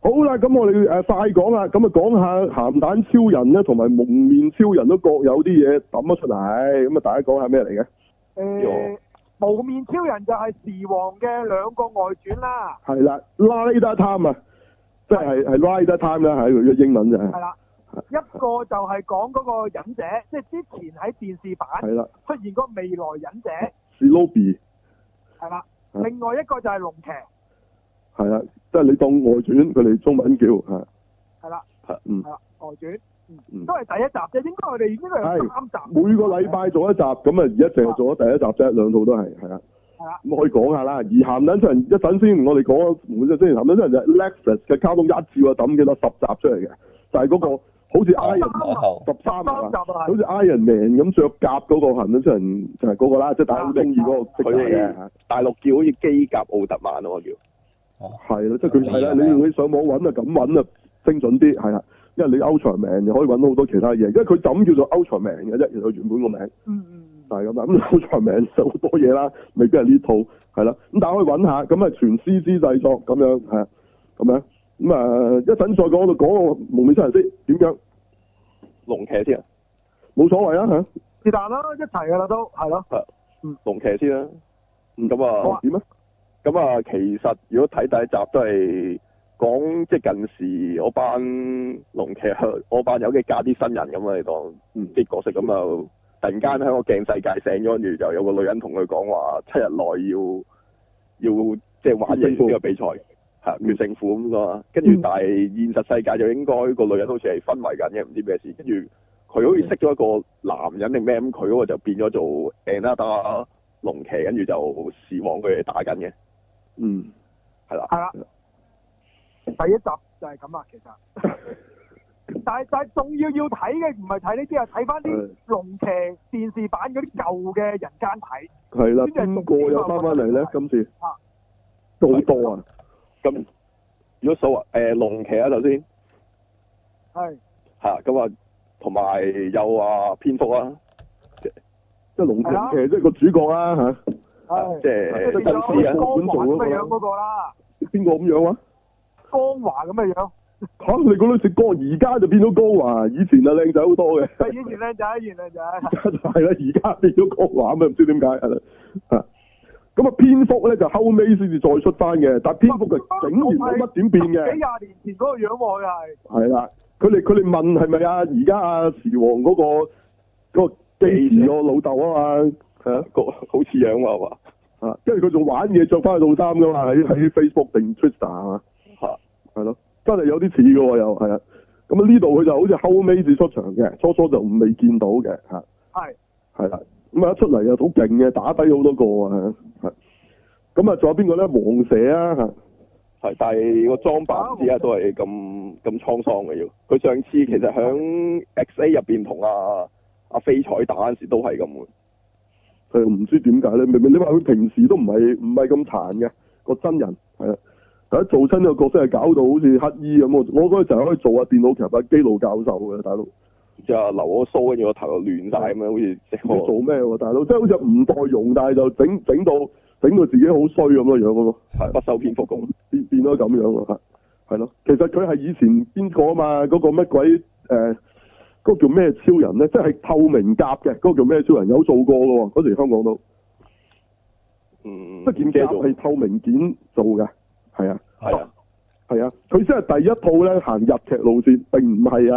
好啦，咁我哋快講啦，咁啊講下鹹蛋超人咧，同埋蒙面超人都各有啲嘢抌咗出嚟，咁啊大家講下咩嚟嘅？ 蒙面超人就係時王嘅兩個外傳啦。 係啦，Rider Time啊，即係Rider Time 啦，係佢英文就係。 係啦，一個就係講嗰個忍者，即係之前喺電視版出現個未來忍者。 Shinobi。 係啦，另外一個就係龍騎。 係啦，即係你當外傳，佢哋中文叫係。係啦。 係啦，外傳。都係第一集啫，應該我哋應該有3集。 每個禮拜做一集，咁啊而家淨係做咗第一集啫，兩套都係係啦。係啦。咁可以講下啦。而鹹蛋超人一陣先，我哋講之前鹹蛋超人就係 Netflix 嘅卡通一次啊抌幾多10集出嚟嘅，就係嗰個好似 Iron 13集啊，好似 Iron Man 咁着甲嗰個鹹蛋超人就係嗰個啦，即係大家好中意嗰個色嘅。 大陸叫好似機甲奧特曼咯，我叫。 係咯，即係佢係啦，你上網揾啊咁揾啊精準啲係啦。因為你 Ultraman 又可以揾到好多其他嘢，因為佢就咁叫做 Ultraman 嘅啫，其實原本個名。就係咁啦，咁 Ultraman 就好多嘢啦，未必係呢套係啦。咁大家可以揾下，咁啊全 CG 製作咁樣係咁樣。咁啊一陣再講到講個蒙面超人先點樣？ 龍騎先啊， 冇所謂啊嚇。 是但啦，一齊噶啦都係咯。 龍騎先啦。咁啊點啊？ 咁啊，其實如果睇第一集都係。講即係近時我班龍騎，我班友嘅加啲新人咁啊，你當啲角色咁啊，突然間喺個鏡世界醒咗，跟住就有個女人同佢講話7日內要即係玩贏呢個比賽，決勝負咁咯。跟住但係現實世界就應該個女人好似係昏迷緊嘅，唔知咩事。跟住佢好似識咗一個男人定咩咁，佢嗰個就變咗做 Another 龍騎，跟住就時王佢哋打緊嘅。係啦。 係啦。第一集就係咁啦，其實，但係仲要睇嘅唔係睇呢啲啊，睇翻啲龍騎電視版嗰啲舊嘅人間體。 係啦，邊個又翻嚟咧？今次好多啊！ 咁如果數龍騎啊，首先係咁啊，同埋有啊蝙蝠啊， 即係龍騎即係個主角啦嚇， 即係真絲啊， 光環咁嘅樣嗰個啦。 邊個咁樣啊？ 光華咁嘅樣嚇！你嗰女食光，而家就變咗光華，以前啊靚仔好多嘅。 以前靚仔，以前靚仔。 而家就係啦，而家變咗光華咁啊，唔知點解係啦嚇。咁啊，蝙蝠咧就後尾先至再出翻嘅，但係蝙蝠就竟然冇乜點變嘅。 幾廿年前嗰個樣喎，佢係。 係啦，佢哋問係咪啊？而家啊時王嗰個基時個老豆啊嘛，係啊， 好似樣喎係嘛？ 啊，因為佢仲玩嘢着翻去套衫噶嘛，喺 Facebook 定 Twitter 係嘛？係咯，真係有啲似嘅喎，又係啊。咁啊呢度佢就好似後尾至出場嘅，初初就未見到嘅嚇。係啦，咁啊一出嚟又好勁嘅，打低好多個啊係。咁啊仲有邊個咧？黃蛇啊嚇。 係，但係個裝扮而家都係咁滄桑嘅要。佢上次其實響 XA 入邊同阿飛彩打嗰陣時都係咁嘅。 係唔知點解咧？明明你話佢平時都唔係咁殘嘅個真人係啊。做親呢個角色係搞到好似乞衣咁，我嗰陣時可以做下電腦劇啊基路教授嘅大佬， 就留個鬚跟住個頭又亂晒咁樣，好似識做咩喎大佬？即係好似吳岱融，但係就整到自己好衰咁嘅樣嗰個， 不修邊幅咁變咗咁樣喎，係咯。其實佢係以前邊個啊嘛？嗰個乜鬼嗰個叫咩超人咧？即係透明甲嘅嗰個叫咩超人？有做過嘅喎，嗰時香港都，即係件甲係透明件做嘅。係啊，佢先係第一套咧行日劇路線，並唔係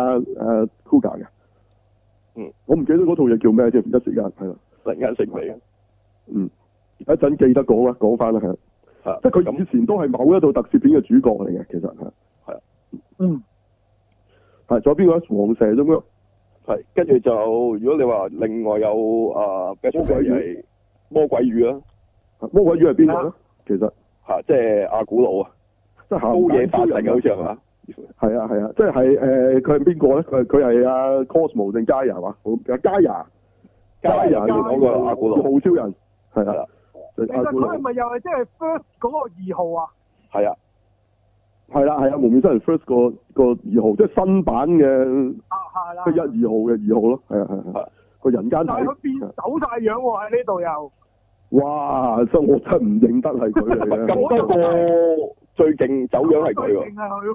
Kuga 嘅。我唔記得嗰套嘢叫咩添，一時間係啦， 突然間醒起。 一陣記得講翻啦，係。即係佢以前都係某一套特攝片嘅主角嚟嘅，其實係。係，仲有邊個咧？黃蛇啫咩？ 係，跟住就如果你話另外有魔鬼魚，魔鬼魚啦。 魔鬼魚係邊個咧？其實。 即係阿古魯啊， 即係高野發人好似係嘛？ 係啊，即係佢係邊個咧？佢係阿 Cosmo 定 Gaia 嘛？Gaia 嗰個阿古魯 2號超人係啦。 其實佢係咪又係即係 First 嗰個2號啊？ 係啊， 係啦，蒙面超人 First 個2號，即係新版嘅。 係啦。 即係1、2號嘅2號咯，係個人間體。 但係佢變走晒樣喎喺呢度又。 哇！所以我真唔認得係佢嚟嘅。 咁多個最勁走樣係佢喎。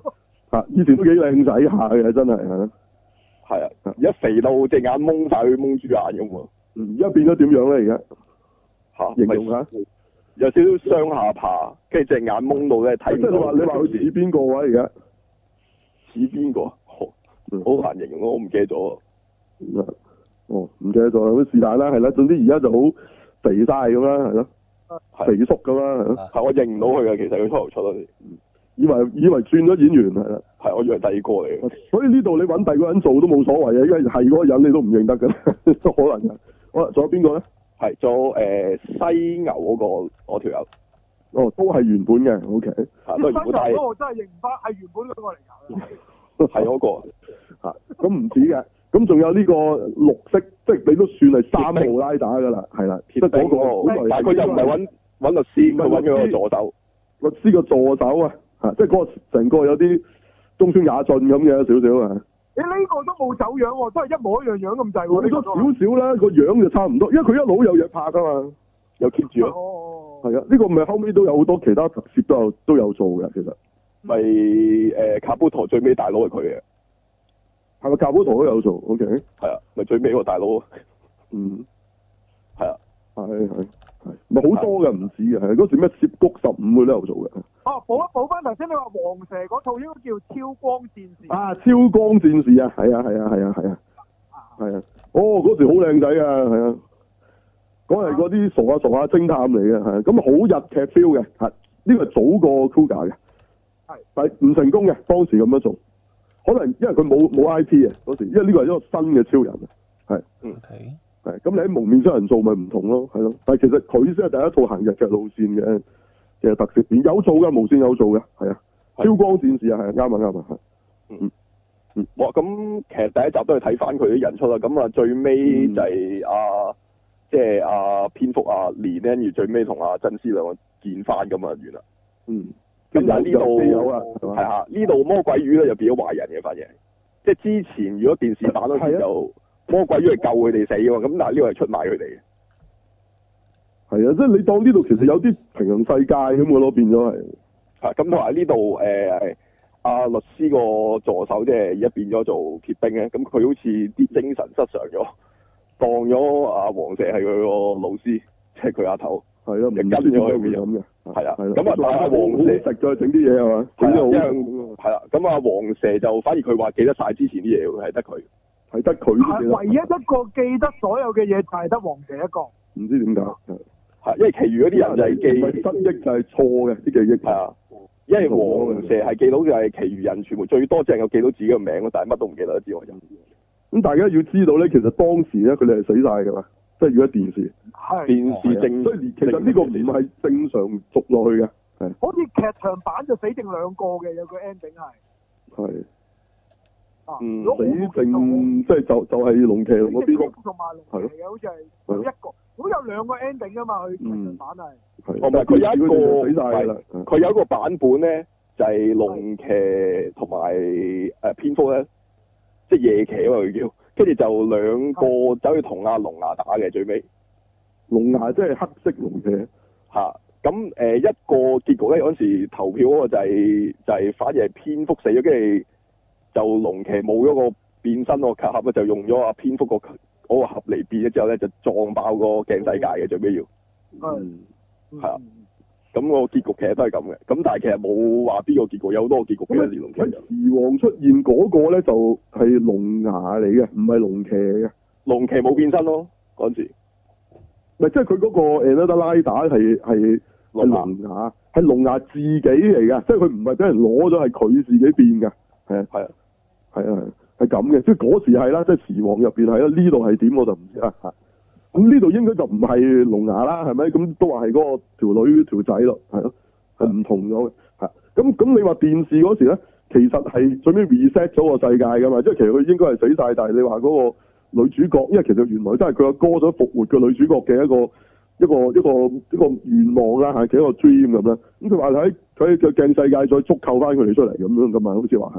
以前都幾靚仔下嘅，真係係啊，而家肥到隻眼蒙晒，去蒙豬眼咁喎。 而家變咗點樣咧？而家形容下， 有少少雙下巴，跟住隻眼蒙到咧睇唔到。 即係你話佢似邊個啊？而家似邊個？好難形容咯，我唔記得咗。 唔記得咗，咁是但啦，係啦。總之而家就好肥晒咁啦，係咯，肥叔咁啦，係咯。 係我認唔到佢嘅，其實佢初頭出咗， 以為轉咗演員係啦。 係我以為第二個嚟嘅。 所以呢度你揾第二個人做都冇所謂嘅，因為係嗰個人你都唔認得㗎，都可能嘅。好啦，仲有邊個咧？係仲有犀牛嗰條友。 哦，都係原本嘅，OK。 都係原本，但係嗰個真係認唔翻，係原本嗰個嚟㗎。 係嗰個。 咁唔止嘅，咁仲有呢個綠色，即係你都算係3號拉打㗎啦，係啦，即係嗰個。 但係佢又唔係揾律師，佢揾咗個助手。 律師個助手啊，即係嗰個成個有啲中村雅俊咁嘅少少啊。 你呢個都冇走樣喎，都係一模一樣樣咁滯喎。 你個少少啦，個樣就差唔多，因為佢一路有嘢拍㗎嘛，又 keep 住咯。係啊，呢個唔係後尾都有好多其他特攝都有做嘅，其實。 咪卡布陀最尾大佬係佢嘅。 係咪卡布陀都有做 ？OK。 係啊，咪最尾個大佬。 嗯。 係啊。 係。咪好多嘅，唔止嘅，係嗰時咩涉谷15佢都有做嘅。 補翻頭先你話黃蛇嗰套應該叫超光戰士。 超光戰士啊，係啊。哦，嗰時好靚仔啊，係啊。嗰係嗰啲傻下偵探嚟嘅，係咁好日劇 feel 嘅，係呢個係早過 Kuga 嘅，係但係唔成功嘅，當時咁樣做，可能因為佢冇 IP 啊嗰時，因為呢個係一個新嘅超人啊，係係咁你喺蒙面超人做咪唔同咯，係咯，但係其實佢先係第一套行日劇路線嘅特攝片，有做嘅無線有做嘅，係啊，超光戰士啊，係啱啊，係。 哇！咁其實第一集都係睇翻佢啲人出啦，咁啊最尾就係即係蝙蝠連咧，而最尾同真絲兩個見翻咁啊完啦。咁但係呢度有啊， 係啊，呢度魔鬼魚咧就變咗壞人嘅，反而即係之前如果電視版嗰時就魔鬼魚係救佢哋死嘅嘛，咁但係呢個係出賣佢哋嘅。係啊，即係你當呢度其實有啲平行世界咁嘅咯，變咗係。 咁同埋呢度律師個助手即係而家變咗做鐵兵咧，咁佢好似啲精神失常咗，當咗黃蛇係佢個老師，即係佢阿頭。係咯，唔跟咗佢咁嘅。係啊，咁黃蛇食咗整啲嘢係嘛？整啲好。 係啦，咁黃蛇就反而佢話記得晒之前啲嘢喎，係得佢。 係得佢。係唯一一個記得所有嘅嘢就係得黃蛇一個。 唔知點解。 係，因為其餘嗰啲人就係記失憶就係錯嘅啲記憶。係啊。 因為黃蛇係記到就係其餘人全部最多只係有記到自己嘅名，但係乜都唔記得之外。 咁大家要知道咧，其實當時咧佢哋係死晒㗎嘛，即係如果電視。係。電視正。所以其實呢個唔係正常續落去嘅。係。好似劇場版就死剩2個嘅，有個 ending 係。 係。死剩即係就係龍騎龍嗰邊。 同埋龍騎嘅好似係一個。好有2個 ending 㗎嘛，佢劇場版係。 同埋佢有一個，佢有一個版本咧，就係龍騎同埋蝙蝠咧，即係夜騎啊嘛佢叫，跟住就2個走去同阿龍牙打嘅最尾。 龍牙即係黑色龍騎。 咁一個結局咧，嗰陣時投票嗰個就係反而係蝙蝠死咗，跟住就龍騎冇咗個變身個卡盒，就用咗阿蝙蝠嗰個盒嚟變咗之後咧，就撞爆個鏡世界嘅最尾要。係啊，咁個結局其實都係咁嘅，咁但係其實冇話邊個結局，有好多個結局嘅。 喺時王出現嗰個咧就係龍牙嚟嘅，唔係龍騎嘅。 龍騎冇變身咯，嗰陣時。 咪即係佢嗰個 Another 拉打係龍牙，係龍牙自己嚟嘅，即係佢唔係俾人攞咗，係佢自己變嘅。係咁嘅，即係嗰時係啦，即係時王入邊係啦，呢度係點我就唔知啦嚇。咁呢度應該就唔係龍牙啦，係咪？咁都話係嗰個條女條仔咯，係咯，係唔同咗嘅嚇。咁你話電視嗰時咧，其實係最尾 reset 咗個世界㗎嘛，即係其實佢應該係死晒，但係你話嗰個女主角，因為其實原來真係佢阿哥想復活嘅女主角嘅一個願望啦嚇，嘅一個 dream 咁啦。咁佢話喺佢嘅鏡世界再觸扣翻佢哋出嚟咁樣㗎嘛，好似話係嘛？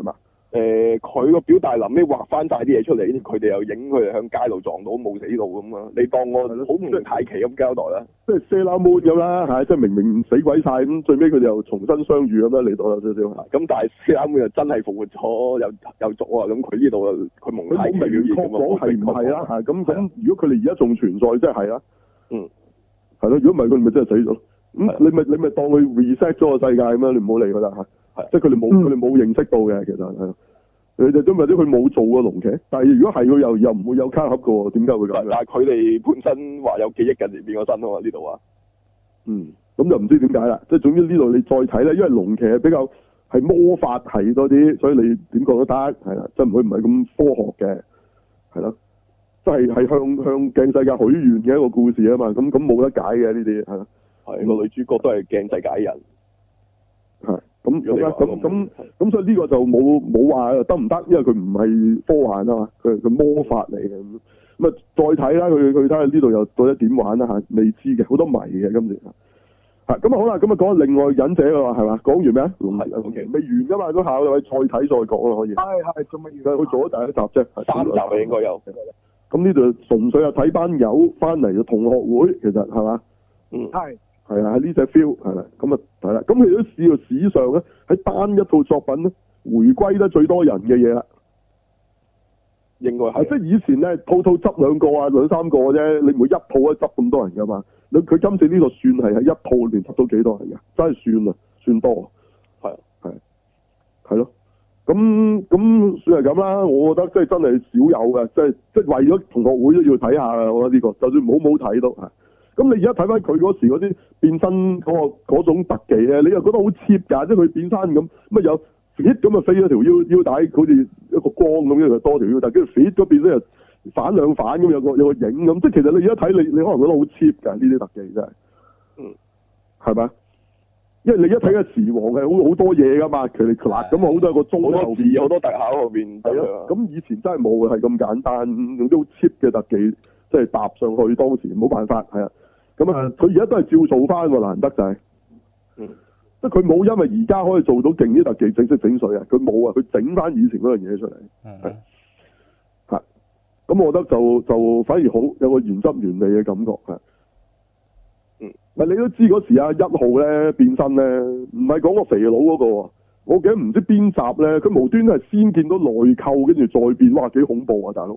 佢個表大臨尾畫翻晒啲嘢出嚟，佢哋又影佢哋向街度撞到冇死到咁啊！你當我好唔太奇咁交代啦， 即係 Sailor Moon咁啦，係即係明明死鬼晒咁，最尾佢哋又重新相遇咁啦，你當有少少係。 咁但係 Sailor Moon又真係復活咗，又續啊！咁佢呢度佢蒙太奇表現咁啊， 講係唔係啦？係咁，如果佢哋而家仲存在，即係係啦。 嗯， 係咯。如果唔係，佢哋咪真係死咗。咁你咪當佢 reset 咗個世界咁樣，你唔好理佢啦嚇。即係佢哋冇認識到嘅，其實係。你哋都或者佢冇做過龍騎，但係如果係佢又唔會有卡盒嘅喎，點解會咁？ 但係佢哋本身話有記憶近年變咗身啊嘛，呢度話。 咁就唔知點解啦。即係總之呢度你再睇咧，因為龍騎係比較係魔法係多啲，所以你點講都得係啦。即係佢唔係咁科學嘅，係咯。即係向鏡世界許願嘅一個故事啊嘛。咁冇得解嘅呢啲係咯。 係個女主角都係鏡世界人。 係。咁所以呢個就冇話得唔得，因為佢唔係科幻啊嘛，佢魔法嚟嘅咁啊，再睇啦，佢睇下呢度又到底點玩啦嚇，未知嘅好多謎嘅今次嚇，咁好啦，咁講另外忍者啦係嘛，講完咩啊？未完噶嘛，嗰下我哋再睇再講啦可以。 係仲未完。 佢做咗第一集啫 ，3集啊應該有。 咁呢度純粹係睇班友翻嚟嘅同學會，其實係嘛？係啊，喺呢隻 feel 係啦，咁啊係啦，咁佢都試到史上咧喺單一套作品咧回歸得最多人嘅嘢啦， 應該係。 即係以前咧套執2個啊2、3個啫，你唔會一套都執咁多人噶嘛。佢今次呢個算係喺一套裏面執到幾多人嘅，真係算啊，算多。係咯，咁算係咁啦。我覺得即係真係少有嘅，即係為咗同學會都要睇下啦。我覺得呢個就算冇睇都係。咁你而家睇翻佢嗰時嗰啲變身嗰種特技咧，你又覺得好 cheap 㗎，即係佢變身咁有 fit 咁啊飛咗條腰帶，好似一個光咁樣，就多條腰帶，跟住 fit 嗰邊咧又反兩反咁，有個影咁，即係其實你而家睇你可能覺得好 cheap 㗎，呢啲特技真係，係咪？因為你一睇嘅時王係好多嘢㗎嘛，其實咁好多個鐘後邊好多特效後邊。 係啊，咁以前真係冇係咁簡單，用啲好 cheap 嘅特技，即係搭上去，當時冇辦法係啊。咁啊，佢而家都係照做翻喎，難得就係，即係佢冇因為而家可以做到勁啲特技整色整水啊，佢冇啊，佢整翻以前嗰樣嘢出嚟，係，咁我覺得就反而好有個原汁原味嘅感覺係，你都知嗰時啊1號咧變身咧，唔係講個肥佬嗰個，我記得唔知邊集咧，佢無端都係先見到內扣，跟住再變，哇幾恐怖啊大佬，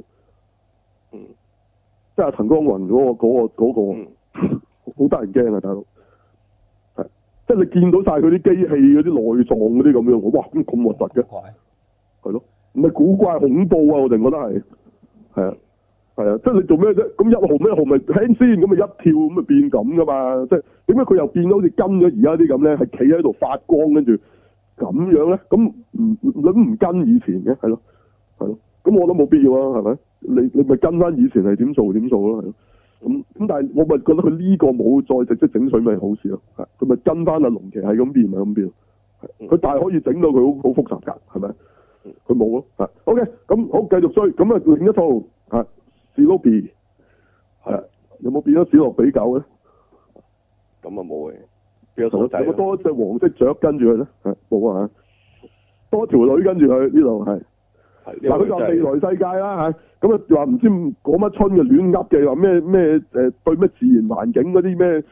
即係陳光雲嗰個。好得人驚啊，大佬！係，即係你見到晒佢啲機器嗰啲內臟嗰啲咁樣，哇咁核突嘅，係咯，唔係古怪恐怖啊！我哋覺得係啊，即係你做咩啫？咁1號咪輕先，咁咪一跳咁咪變咁噶嘛？即係點解佢又變到好似跟咗而家啲咁咧？係企喺度發光，跟住咁樣咧？咁唔跟以前嘅，係咯，咁我都冇必要啊，係咪？你咪跟翻以前係點做咯，係咯。咁但係我咪覺得佢呢個冇再直接整水咪好事咯，佢咪跟翻阿龍騎係咁變咪咁變，佢但係可以整到佢好複雜㗎，係咪？佢冇咯，OK，咁好繼續追，咁啊另一套史諾比有冇變咗史諾比狗咧？ 咁啊冇嘅，變咗傻仔。 有冇多隻黃色雀跟住佢咧？冇啊，多條女跟住佢呢度係。嗱佢就未來世界啦咁啊話唔知講乜春嘅亂噏嘅，話咩對咩自然環境嗰啲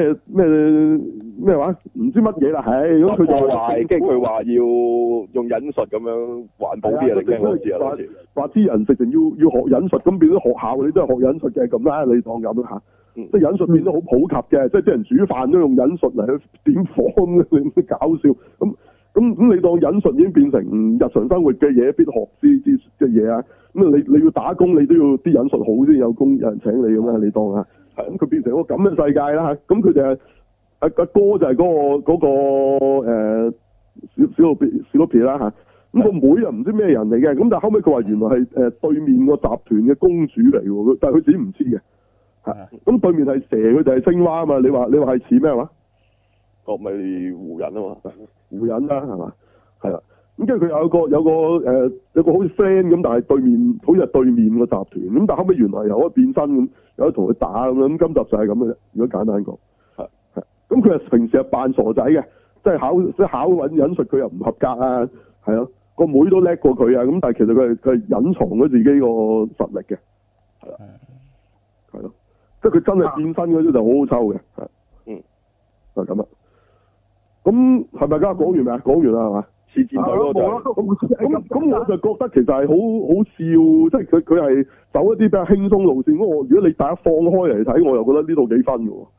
咩話唔知乜嘢啦，咁佢就話跟住佢話要用忍術咁樣環保啲啊，你驚我知啊？ 話啲人直情要學忍術，咁變咗學校你都係學忍術嘅咁啦，你當咁啦即係忍術變得好普及嘅，即係啲人煮飯都用忍術嚟去點火你搞笑咁你當忍術已經變成日常生活嘅嘢，必學啲嘅嘢啊！咁你要打工，你都要啲忍術好先有人請你咁啊！你當啊，咁佢變成個咁嘅世界啦嚇。咁佢哋阿哥就係嗰個史諾比啦嚇。咁個妹又唔知咩人嚟嘅，咁但係後尾佢話原來係對面個集團嘅公主嚟喎，但係佢自己唔知嘅嚇。咁對面係蛇，佢就係青蛙啊嘛！你話係似咩話？ 咪湖人啊嘛， 湖人啦係嘛，係啦，咁跟住佢有個好似 friend 咁，但係對面好似係對面個集團，咁但係後尾原來又可以變身咁，有得同佢打咁樣，咁今集就係咁嘅啫。如果簡單講，咁佢係平時係扮傻仔嘅，即係考揾忍術佢又唔合格啊，係咯，個妹都叻過佢啊，咁但係其實佢係隱藏咗自己個實力嘅，係啦，係咯，即係佢真係變身嗰啲就好好抽嘅，就係咁啦。咁係咪而家講完未啊？講完啦係嘛？ 似戰隊咯就咁我就覺得其實係好笑，即係佢係走一啲比較輕鬆路線。如果你大家放開嚟睇，我又覺得呢度幾分嘅喎。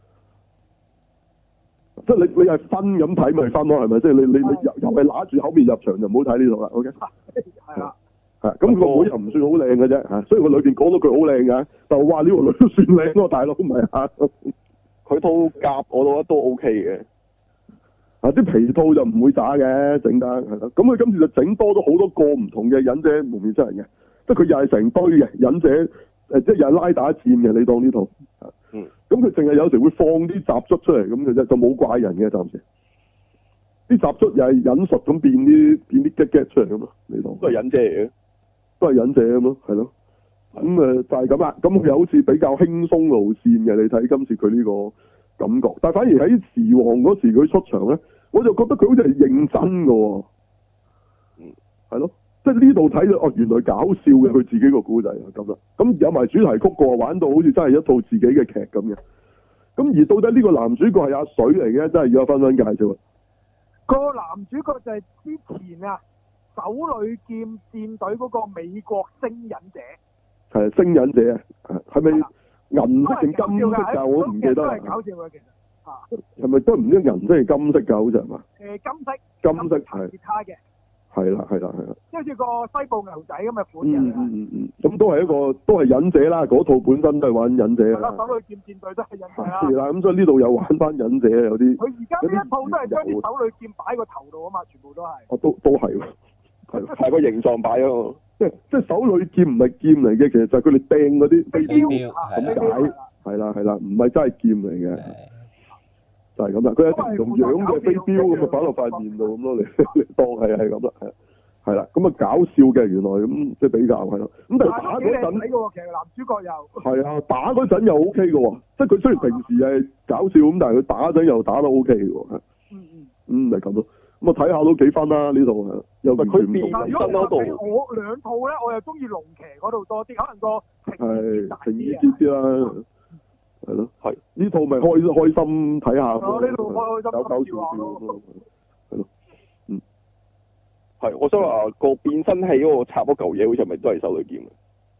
即係你係分咁睇咪分咯，係咪？即係你又係揦住口面入場就唔好睇呢度啦。OK。 係啊。 係咁個妹又唔算好靚嘅啫嚇，雖然佢裏邊講到佢好靚嘅，但係話呢個女都算靚喎，大佬唔係啊。 佢套甲我覺得都 OK 嘅。 啊！啲皮套就唔會渣嘅，整得係咯。咁佢今次就整多咗好多個唔同嘅忍者蒙面超人嘅，即係佢又係成堆嘅忍者，即係又係拉打戰嘅。你當呢套，咁佢淨係有時會放啲雜卒出嚟咁嘅啫，就冇怪人嘅暫時。啲雜卒又係忍術咁變啲激出嚟咁咯，你當都係忍者嚟嘅， 都係忍者咁咯，係咯。咁就係咁啦。咁佢又好似比較輕鬆路線嘅，你睇今次佢呢個感覺，但係反而喺時王嗰時佢出場咧，我就覺得佢好似係認真嘅喎，係咯，即係呢度睇到原來搞笑嘅佢自己個故仔啊咁啦，咁有埋主題曲個玩到好似真係一套自己嘅劇咁嘅，咁而到底呢個男主角係阿水嚟嘅，真係要阿芬芬介紹啊。 個男主角就係之前啊手裏劍戰隊嗰個美國星忍者， 係星忍者啊，係咪？銀色定金色㗎？我唔記得啦。 都係搞笑嘅其實嚇。 係咪都唔知銀色定金色㗎？好似係嘛？ 金色。 金色係。 吉他嘅。 係啦。 即係好似個西部牛仔咁嘅款嘅。 咁都係忍者啦，嗰套本身都係玩忍者啊。 手裏劍戰隊都係忍者啦。 係啦，咁所以呢度又玩翻忍者有啲。 佢而家呢一套都係將啲手裏劍擺個頭度啊嘛，全部都係。 都係喎。 係個形狀擺咯。 即係手裏劍唔係劍嚟嘅，其實就係佢哋掟嗰啲飛鏢咁解，係啦，唔係真係劍嚟嘅，就係咁啦。佢有啲唔同樣嘅飛鏢咁啊，擺落塊面度咁咯，你當係咁啦，係啦，咁啊搞笑嘅原來咁即係比較係咯。咁但係打嗰陣， 其實男主角又係啊，打嗰陣又 O K 嘅喎，即係佢雖然平時係搞笑咁，但係佢打嗰陣又打得 O K 嘅喎，係咁咯。咁啊睇下都幾分啦呢度係，又完全唔同。 如果我兩套咧，我又中意龍騎嗰度多啲，可能個情意啲啦，係咯，係呢套咪開心睇下。 呢套開心搞笑咯，係咯， 係我想話個變身器嗰個插嗰嚿嘢，好似係咪都係手裏劍啊？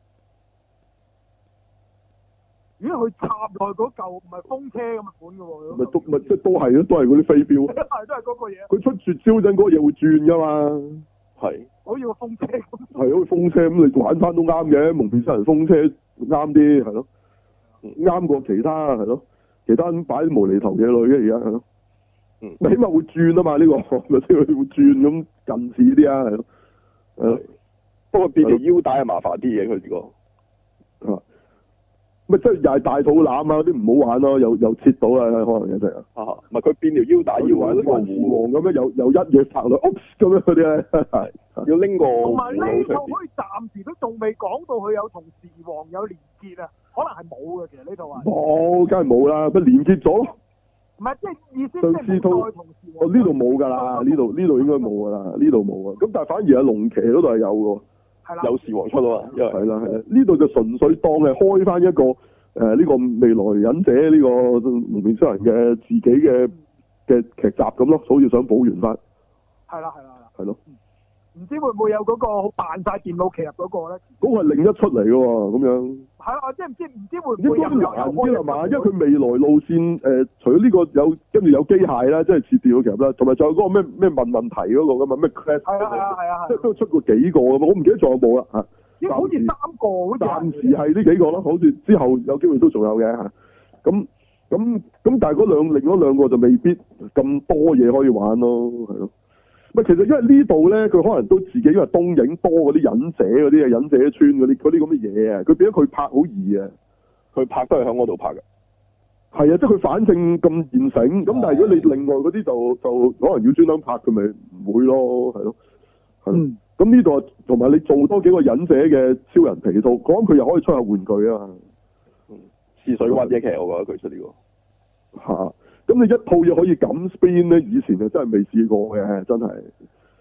如果佢插落嗰嚿唔係風車咁嘅款嘅喎， 咪即係都係咯，都係嗰啲飛鏢。 係都係嗰個嘢。佢出絕招陣嗰個嘢會轉噶嘛？係。 好似個風車咁。係好似風車咁，你玩翻都啱嘅，蒙面超人風車啱啲係咯，啱過其他係咯，其他擺啲無厘頭嘢落去嘅而家係咯。起碼會轉啊嘛呢個，咪先佢會轉咁近似啲啊係咯。 不過變條腰帶係麻煩啲嘅佢呢個。 咪即係又係大肚腩啊！嗰啲唔好玩咯，又切到啦，可能有隻啊。 唔係佢變條腰帶要玩呢個護王咁樣，又一嘢拍落，咁樣嗰啲咧，要拎個。 同埋呢套可以暫時都仲未講到佢有同時王有連結啊，可能係冇嘅其實呢套啊。 冇，梗係冇啦，乜連結咗？ 唔係即係意思上次套呢度冇㗎啦，呢度應該冇㗎啦，呢度冇啊。咁但係反而阿龍騎嗰度係有㗎。 有時王出啊嘛，因為係啦，呢度就純粹當係開翻一個呢個未來忍者呢個蒙面超人嘅自己嘅劇集咁咯，好似想補完翻。 係啦。 係咯。 唔知會唔會有嗰個扮晒電腦騎入嗰個咧？ 嗰個係另一出嚟嘅喎，咁樣。係啊，即係唔知會唔會有難啲係嘛？因為佢未來路線除咗呢個有跟住有機械啦，即係似電腦騎啦，同埋仲有嗰個咩問題嗰個㗎嘛？咩 class？係啊，即係都出過幾個㗎嘛？我唔記得仲有冇啦嚇。 應該好似3個，好似。 暫時係呢幾個咯，好似之後有機會都仲有嘅嚇。咁，但係另嗰兩個就未必咁多嘢可以玩咯，係咯。其實因為呢度咧，佢可能都自己因為東影多嗰啲忍者嗰啲忍者村嗰啲咁嘅嘢啊，佢變咗佢拍好易啊，佢拍都係喺嗰度拍嘅。係啊，即係佢反正咁現成，咁但係如果你另外嗰啲就可能要專登拍，佢咪唔會咯，係咯。咁呢度同埋你做多幾個忍者嘅超人皮套，講佢又可以出下玩具啊。 試水溫啫，其實我覺得佢出呢個。 咁你一套嘢可以咁 spin 咧，以前就真係未試過嘅，真係。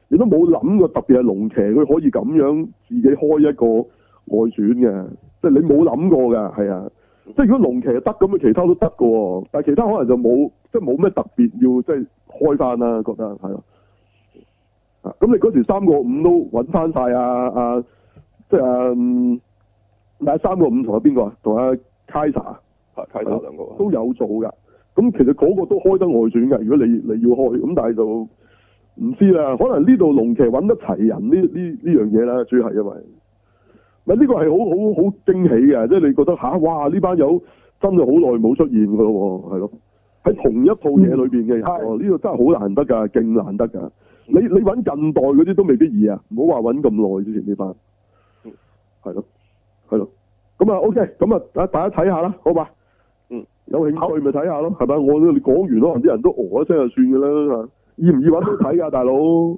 亦都冇諗過特別係龍騎佢可以咁樣自己開一個外傳嘅，即係你冇諗過㗎，係啊。即係如果龍騎得咁，佢其他都得㗎喎，但係其他可能就冇，即係冇咩特別要即係開翻啦，覺得係咯。咁你嗰時3個5都揾翻晒即係但係3個5同阿邊個啊？同阿 Kaiser 睇頭兩個都有做㗎。咁其實嗰個都開得外傳㗎，如果你要開，咁但係就唔知啦。可能呢度龍騎揾得齊人呢樣嘢啦，主要係因為咪呢個係好驚喜嘅，即係你覺得哇呢班友真係好耐冇出現㗎咯喎，係咯，喺同一套嘢裏邊嘅人，呢個真係好難得㗎，勁難得㗎。你揾近代嗰啲都未必易啊，唔好話揾咁耐之前呢班，係咯。咁啊 OK，咁啊大家睇下啦，好吧？有興趣咪睇下咯，係咪？你講完可能啲人都一聲就算㗎啦，易唔易揾到睇㗎，大佬？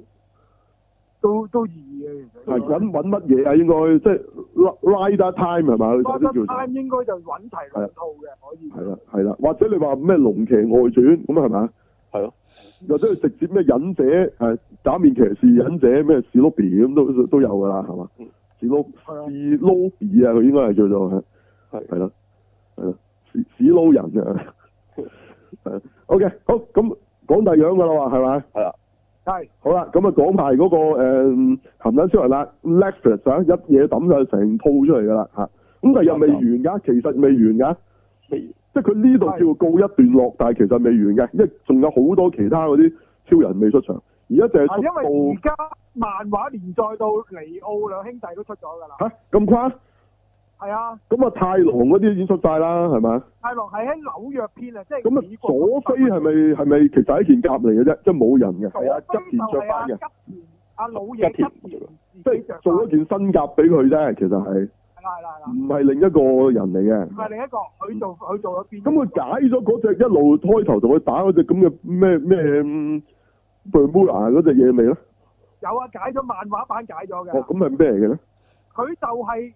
都易嘅，其實。 係揾乜嘢啊？應該即係 Rider Time 係嘛 ？Rider Time 應該就揾齊兩套嘅，可以。 係啦，或者你話咩龍騎外傳咁係咪？係咯。或者佢直接咩忍者假面騎士忍者咩史努比咁都有㗎啦，係嘛？史努比啊，佢應該係叫做係啦史努人啊。OK， 好，咁講第二樣㗎啦喎，係咪？係啦。 係。好啦，咁啊講埋嗰個鹹蛋超人啦 ，Netflix 一嘢抌晒成套出嚟㗎啦嚇。咁但係又未完㗎，其實未完㗎。即係佢呢度叫告一段落，但係其實未完嘅，因為仲有好多其他嗰啲超人未出場。而家就係因為而家漫畫連載到尼奧兩兄弟都出咗㗎啦。 嚇咁誇？係啊。 咁啊，太郎嗰啲已經出晒啦，係咪？太郎係喺紐約篇啊，即係。咁啊，佐菲係咪其實係一件甲嚟嘅啫，即係冇人嘅。係啊，吉田着翻嘅。吉田阿老爺吉田即係做一件新甲俾佢啫，其實係。係啦，唔係另一個人嚟嘅。唔係另一個，佢做咗邊？咁佢解咗嗰隻一路開頭同佢打嗰隻咁嘅咩 Bermuda 嗰隻嘢未咧？有啊，解咗漫畫版解咗嘅。咁係咩嚟嘅咧？佢就係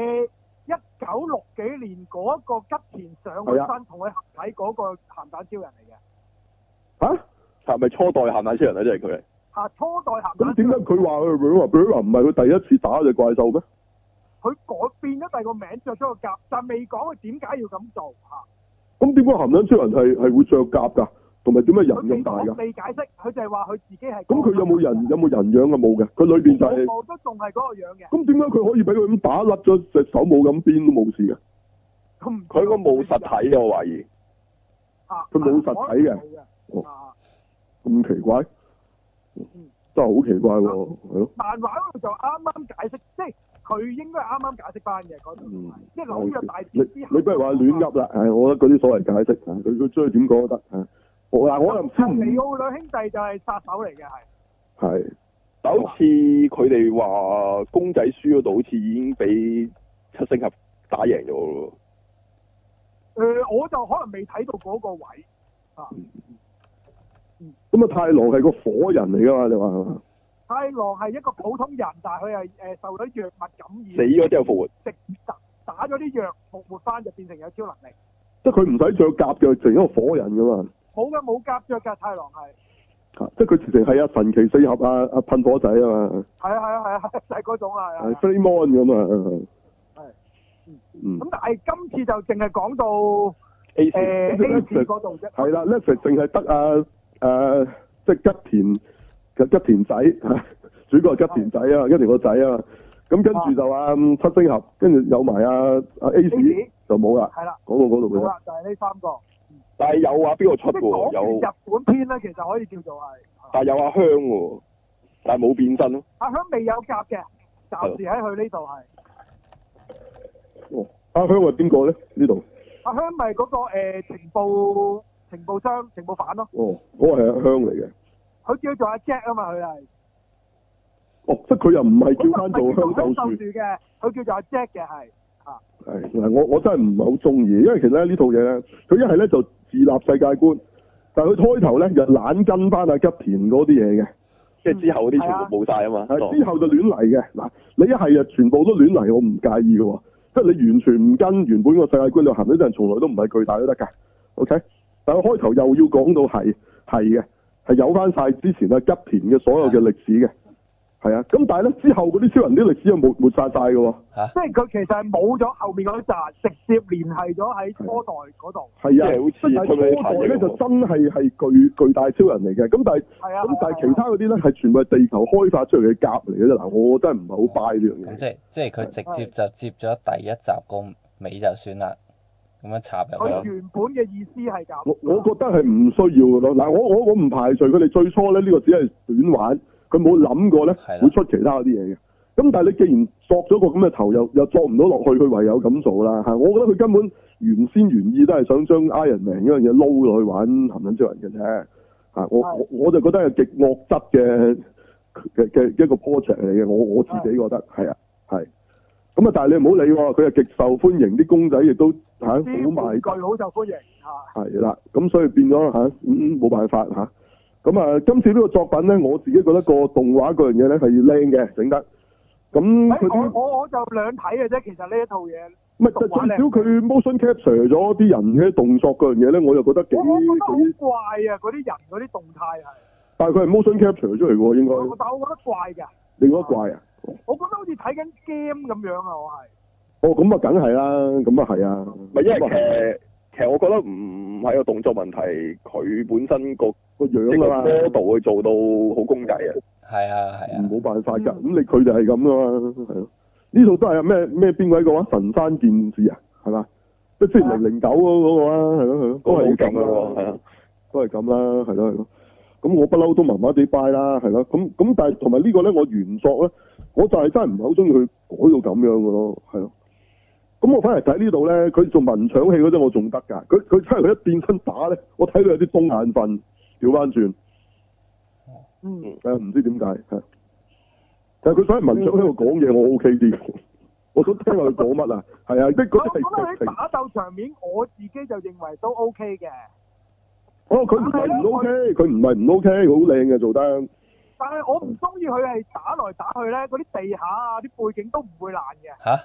1960幾年嗰個吉田上去山同佢合體嗰個鹹蛋超人嚟嘅。係咪初代鹹蛋超人啊？即係佢。初代鹹蛋超人。咁點解佢話Bermuda唔係佢第一次打隻怪獸咩？佢改變咗第二個名，着咗個甲，但未講佢點解要咁做嚇。咁點解鹹蛋超人係會着甲㗎？同埋點解人咁大㗎？未解釋，佢就係話佢自己係。咁佢有冇人樣嘅冇嘅？佢裏邊就係。冇都仲係嗰個樣嘅。咁點解佢可以俾佢咁打甩咗隻手冇咁邊都冇事嘅？佢個冇實體嘅，我懷疑。佢冇實體嘅。咁奇怪？真係好奇怪喎，係咯。漫畫嗰度就啱啱解釋，即係。佢應該係啱啱解釋翻嘅嗰度，即係紐約大戰之後。你不如話亂噏啦，我覺得嗰啲所謂解釋，佢中意點講都得嚇。我又唔知。尼奧兩兄弟就係殺手嚟嘅，係。係。但好似佢哋話公仔書嗰度好似已經俾七星俠打贏咗咯。我就可能未睇到嗰個位啊。咁啊，太郎係個火人嚟㗎嘛？你話係嘛？太郎係一個普通人，但係佢係受咗藥物感染，死咗之後復活，直打咗啲藥復活翻就變成有超能力。即係佢唔使着甲嘅，成一個火人噶嘛。冇甲着㗎，太郎係。即係佢直情係神奇四俠啊噴火仔啊嘛。係啊，就係嗰種啊。係 Flame On 咁啊。係。咁但係今次就淨係講到 A 嗰度啫。係啦 Netflix 淨係得即係吉田仔主角係吉田仔啊，吉田個仔啊，咁跟住就七星俠，跟住有埋Ace 就冇啦，係啦，講到嗰度嘅。好啦，就係呢3個。但係有邊個出喎？有日本篇咧，其實可以叫做係。但係有阿香喎，但係冇變身咯。阿香未有夾嘅，暫時喺佢呢度係。哦，阿香係邊個咧？呢度？阿香咪嗰個情報商、情報犯咯。哦，嗰個係阿香嚟嘅。佢叫做阿 Jack 啊嘛，佢係。哦，即係佢又唔係叫翻做香秀樹嘅，佢叫做阿 Jack 嘅係。係嗱，我真係唔係好中意，因為其實呢套嘢咧，佢一係咧就自立世界觀，但係佢開頭咧就懶跟翻阿吉田嗰啲嘢嘅，即係之後嗰啲全部冇晒啊嘛。係之後就亂嚟嘅嗱，你一係啊全部都亂嚟，我唔介意嘅喎，即係你完全唔跟原本個世界觀度行，呢啲人從來都唔係巨大都得㗎。OK，但係開頭又要講到係嘅。係有翻晒之前吉田嘅所有嘅歷史嘅， 係啊，咁但係咧之後嗰啲超人啲歷史又抹殺晒嘅喎。 即係佢其實係冇咗後面嗰一紮，直接聯繫咗喺初代嗰度。 係啊， 即係初代咧就真係巨大超人嚟嘅，咁但係但係其他嗰啲咧係全部係地球開發出嚟嘅甲嚟嘅啫。嗱，我真係唔係好 buy 呢樣嘢。 咁即係佢直接就接咗第一集個尾就算啦，咁樣插入去。 佢原本嘅意思係咁。 我覺得係唔需要嘅咯。嗱，我唔排除佢哋最初咧呢個只係短玩，佢冇諗過咧會出其他嗰啲嘢嘅。咁但係你既然作咗個咁嘅頭，又作唔到落去，佢唯有咁做啦嚇。我覺得佢根本原意都係想將 Iron Man 嗰樣嘢撈落去玩鹹蛋超人嘅啫嚇。我就覺得係極惡質嘅一個 project 嚟嘅。我自己覺得係啊係。咁啊，但係你唔好理喎，佢係極受歡迎，啲公仔亦都好賣， 句好受歡迎嚇。 係啦，咁所以變咗冇辦法嚇。咁啊，今次呢個作品咧，我自己覺得個動畫嗰樣嘢咧係靚嘅，整得。咁我就兩睇嘅啫，其實呢一套嘢。 唔係，最少佢 motion capture 咗啲人嘅動作嗰樣嘢咧，我就覺得幾我覺得好怪啊！嗰啲人嗰啲動態係。但係佢係 motion capture 出嚟喎，應該。 但係我覺得怪㗎。 你覺得怪啊？ 我覺得好似睇緊 game 咁樣啊！我係。 哦，咁啊，梗係啦，咁啊係啊。 唔係因為其實我覺得唔係個動作問題，佢本身個樣啊嘛 model 去做到好公仔啊。 係啊。 冇辦法㗎，咁佢就係咁噶嘛，係咯。呢套都係咩邊位個話神山健治啊，係嘛？即係009嗰個啊，係咯，都係咁咯，係啊，都係咁啦，係咯。咁我不嬲都麻麻地 buy 啦，係咯。咁但係同埋呢個咧，我原作咧，我就係真係唔係好中意佢改到咁樣嘅咯，係咯。咁我翻嚟睇呢度咧，佢做文場戲嗰陣我仲得㗎，佢真係佢一變身打咧，我睇到有啲東眼瞓，調翻轉。唔知點解係。但係佢想喺文場喺度講嘢，我 OK 啲。我想聽下佢講乜啊？係啊，即係嗰啲係。 我覺得喺打鬥場面，我自己就認為都 OK 嘅。 佢唔係唔 OK，佢唔係唔 OK，好靚嘅做得。 但係我唔中意佢係打來打去咧，嗰啲地下啊、啲背景都唔會爛嘅。 吓？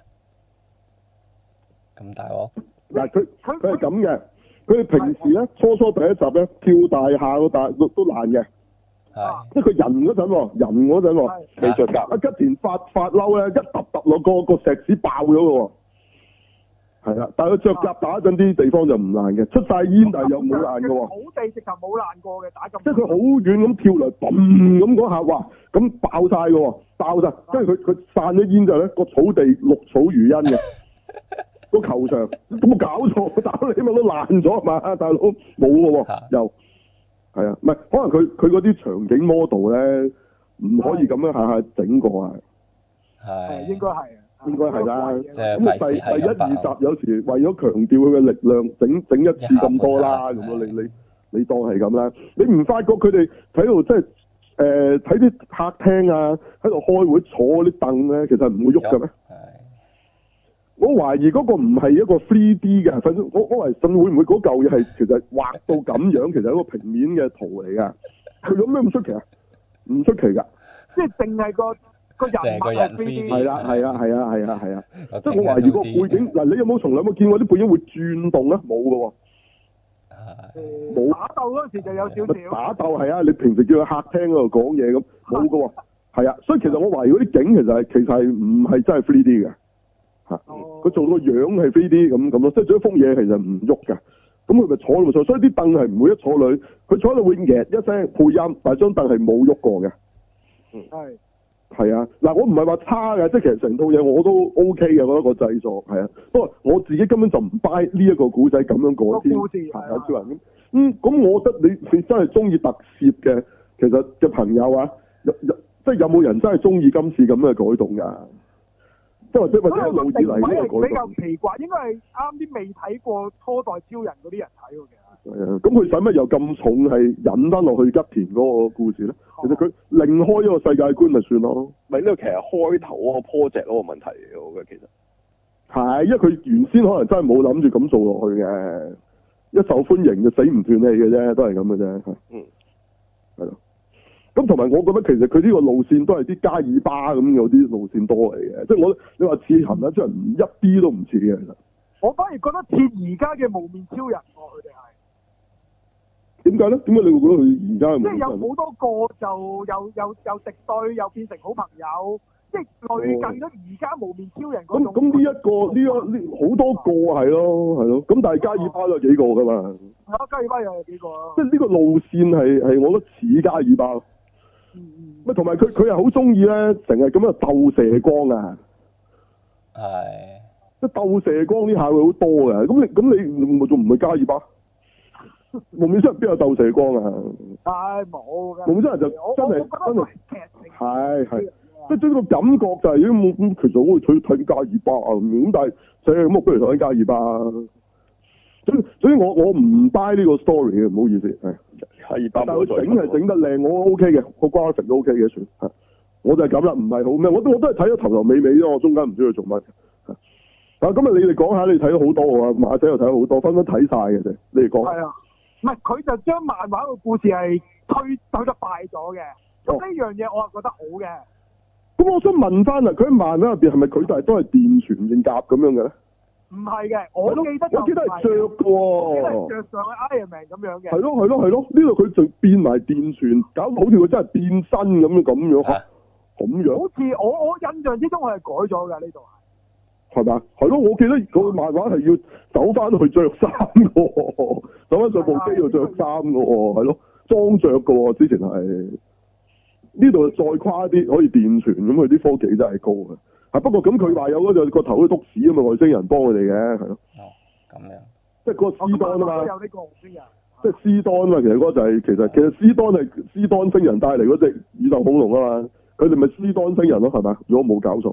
咁大鑊？ 嗱，佢係咁嘅，佢哋平時咧初第一集咧跳大廈都爛嘅。即係佢人嗰陣， 技術甲吉田發嬲咧，一揼落個石屎爆咗嘅喎。係啦，但係佢着甲打嗰陣啲地方就唔爛嘅，出晒煙但係又冇爛嘅喎。 土地直頭冇爛過嘅，打咁。 即係佢好遠咁跳嚟，嘣咁嗰下，哇！咁爆晒嘅喎，爆晒。跟住佢散咗煙之後咧，個草地綠草如茵嘅，個球場有冇搞錯？打你起碼都爛咗嘛，大佬冇嘅喎，又。係啊，唔係可能佢嗰啲場景 model 咧，唔可以咁樣下下整過啊。 係應該係啊， 應該係啦。 咁第1、2集有時為咗強調佢嘅力量，整一次咁多啦，咁咯，你當係咁啦。你唔發覺佢哋喺度即係睇啲客廳啊，喺度開會坐啲凳咧，其實唔會喐嘅咩？我懷疑嗰個唔係一個 3D 嘅，反正我懷疑會唔會嗰嚿嘢係其實畫到咁樣，其實係一個平面嘅圖嚟㗎。佢有咩咁出奇啊？唔出奇㗎， 即係淨係個人物 3D。 係啊，即係我懷疑個背景嗱，你有冇從來冇見過啲背景會轉動啊？冇㗎喎。冇打鬥嗰陣時就有少少。打鬥係啊，你平時叫佢客廳嗰度講嘢咁冇㗎喎。係啊，所以其實我懷疑嗰啲景其實係唔係真係 3D 嘅。佢做到個樣係 3D 咁咯，即係做一幅嘢其實唔喐㗎，咁佢咪坐喺度坐，所以啲凳係唔會一坐落去，佢坐喺度會嘅一聲配音，但係張凳係冇喐過嘅。係啊，嗱我唔係話差嘅，即係其實成套嘢我都 OK 嘅，我覺得個製作係啊，不過我自己根本就唔 buy 呢一個古仔咁樣過先，有超人咁我覺得你真係中意特攝嘅，其實嘅朋友啊，即係有冇人真係中意今次咁嘅改動㗎？即或者係老子嚟呢個改動， 比較奇怪，應該係啱啲未睇過初代超人嗰啲人睇嘅。 係啊，咁佢使乜又咁重係引翻落去吉田嗰個故事咧？其實佢另開一個世界觀咪算咯。 咪呢個其實開頭嗰個 project 嗰個問題嚟嘅，我覺得其實係，因為佢原先可能真係冇諗住咁做落去嘅，一受歡迎就死唔斷氣嘅啫，都係咁嘅啫。係咯。咁同埋我覺得其實佢呢個路線都係啲加爾巴咁有啲路線多嚟嘅，即係你話似鹹蛋超人一啲都唔似嘅，其實。 我反而覺得似而家嘅無面超人喎，佢哋係。 點解咧？點解你會覺得佢而家係即係有冇新人？ 好多個就又敵對，又變成好朋友，即係類近咗而家無面超人嗰種。 咁呢好多個係咯，咁但係加爾巴都有幾個噶嘛？ 加爾巴又有幾個啊？ 即係呢個路線係我覺得似加爾巴。咪同埋佢係好中意咧，成日咁樣鬥射光啊！ 係。 即係鬥射光呢下會好多嘅，咁你仲唔係加爾巴？無面超人邊有鬥射光啊？ 係冇嘅。 無面超人就真係劇情係，即係呢個感覺就係咁，其實我會睇加爾巴啊咁，但係咁我不如睇加爾巴。所以我唔 buy 呢個 story 嘅，唔好意思係。 加爾巴， 但係佢整係整得靚，我 OK 嘅，個 graphic 都 OK 嘅算。我就係咁啦，唔係好咩，我都係睇咗頭頭尾尾啫，我中間唔知佢做乜。咁啊，你哋講下，你睇咗好多啊，馬仔又睇咗好多，分分睇晒嘅啫。你哋講。係啊，唔係佢就將漫畫個故事係推得快咗嘅，咁呢樣嘢我係覺得好嘅。 咁我想問翻啦，佢喺漫畫入邊係咪佢都係電傳定甲咁樣嘅咧？ 唔係嘅，我記得係着嘅喎， 着上去 Iron Man 咁樣嘅。 係咯，呢度佢就變埋電傳，搞到好似佢真係變身咁樣。咁樣。好似我印象之中，佢係改咗㗎呢度。 係咪？係咯，我記得個漫畫係要走翻去着衫嘅喎，走翻上部機度着衫嘅喎，係咯，裝着嘅喎，之前係呢度再誇啲，可以電傳咁，佢啲科技真係高嘅。不過咁佢話有嗰隻個頭都篤屎啊嘛，外星人幫佢哋嘅，係咯。 哦，咁樣。 即係嗰個斯丹啊嘛。 有呢個外星人。 即係斯丹啊嘛，其實嗰就係其實斯丹係斯丹星人帶嚟嗰隻宇宙恐龍啊嘛，佢哋咪斯丹星人咯，係咪？如果冇搞錯。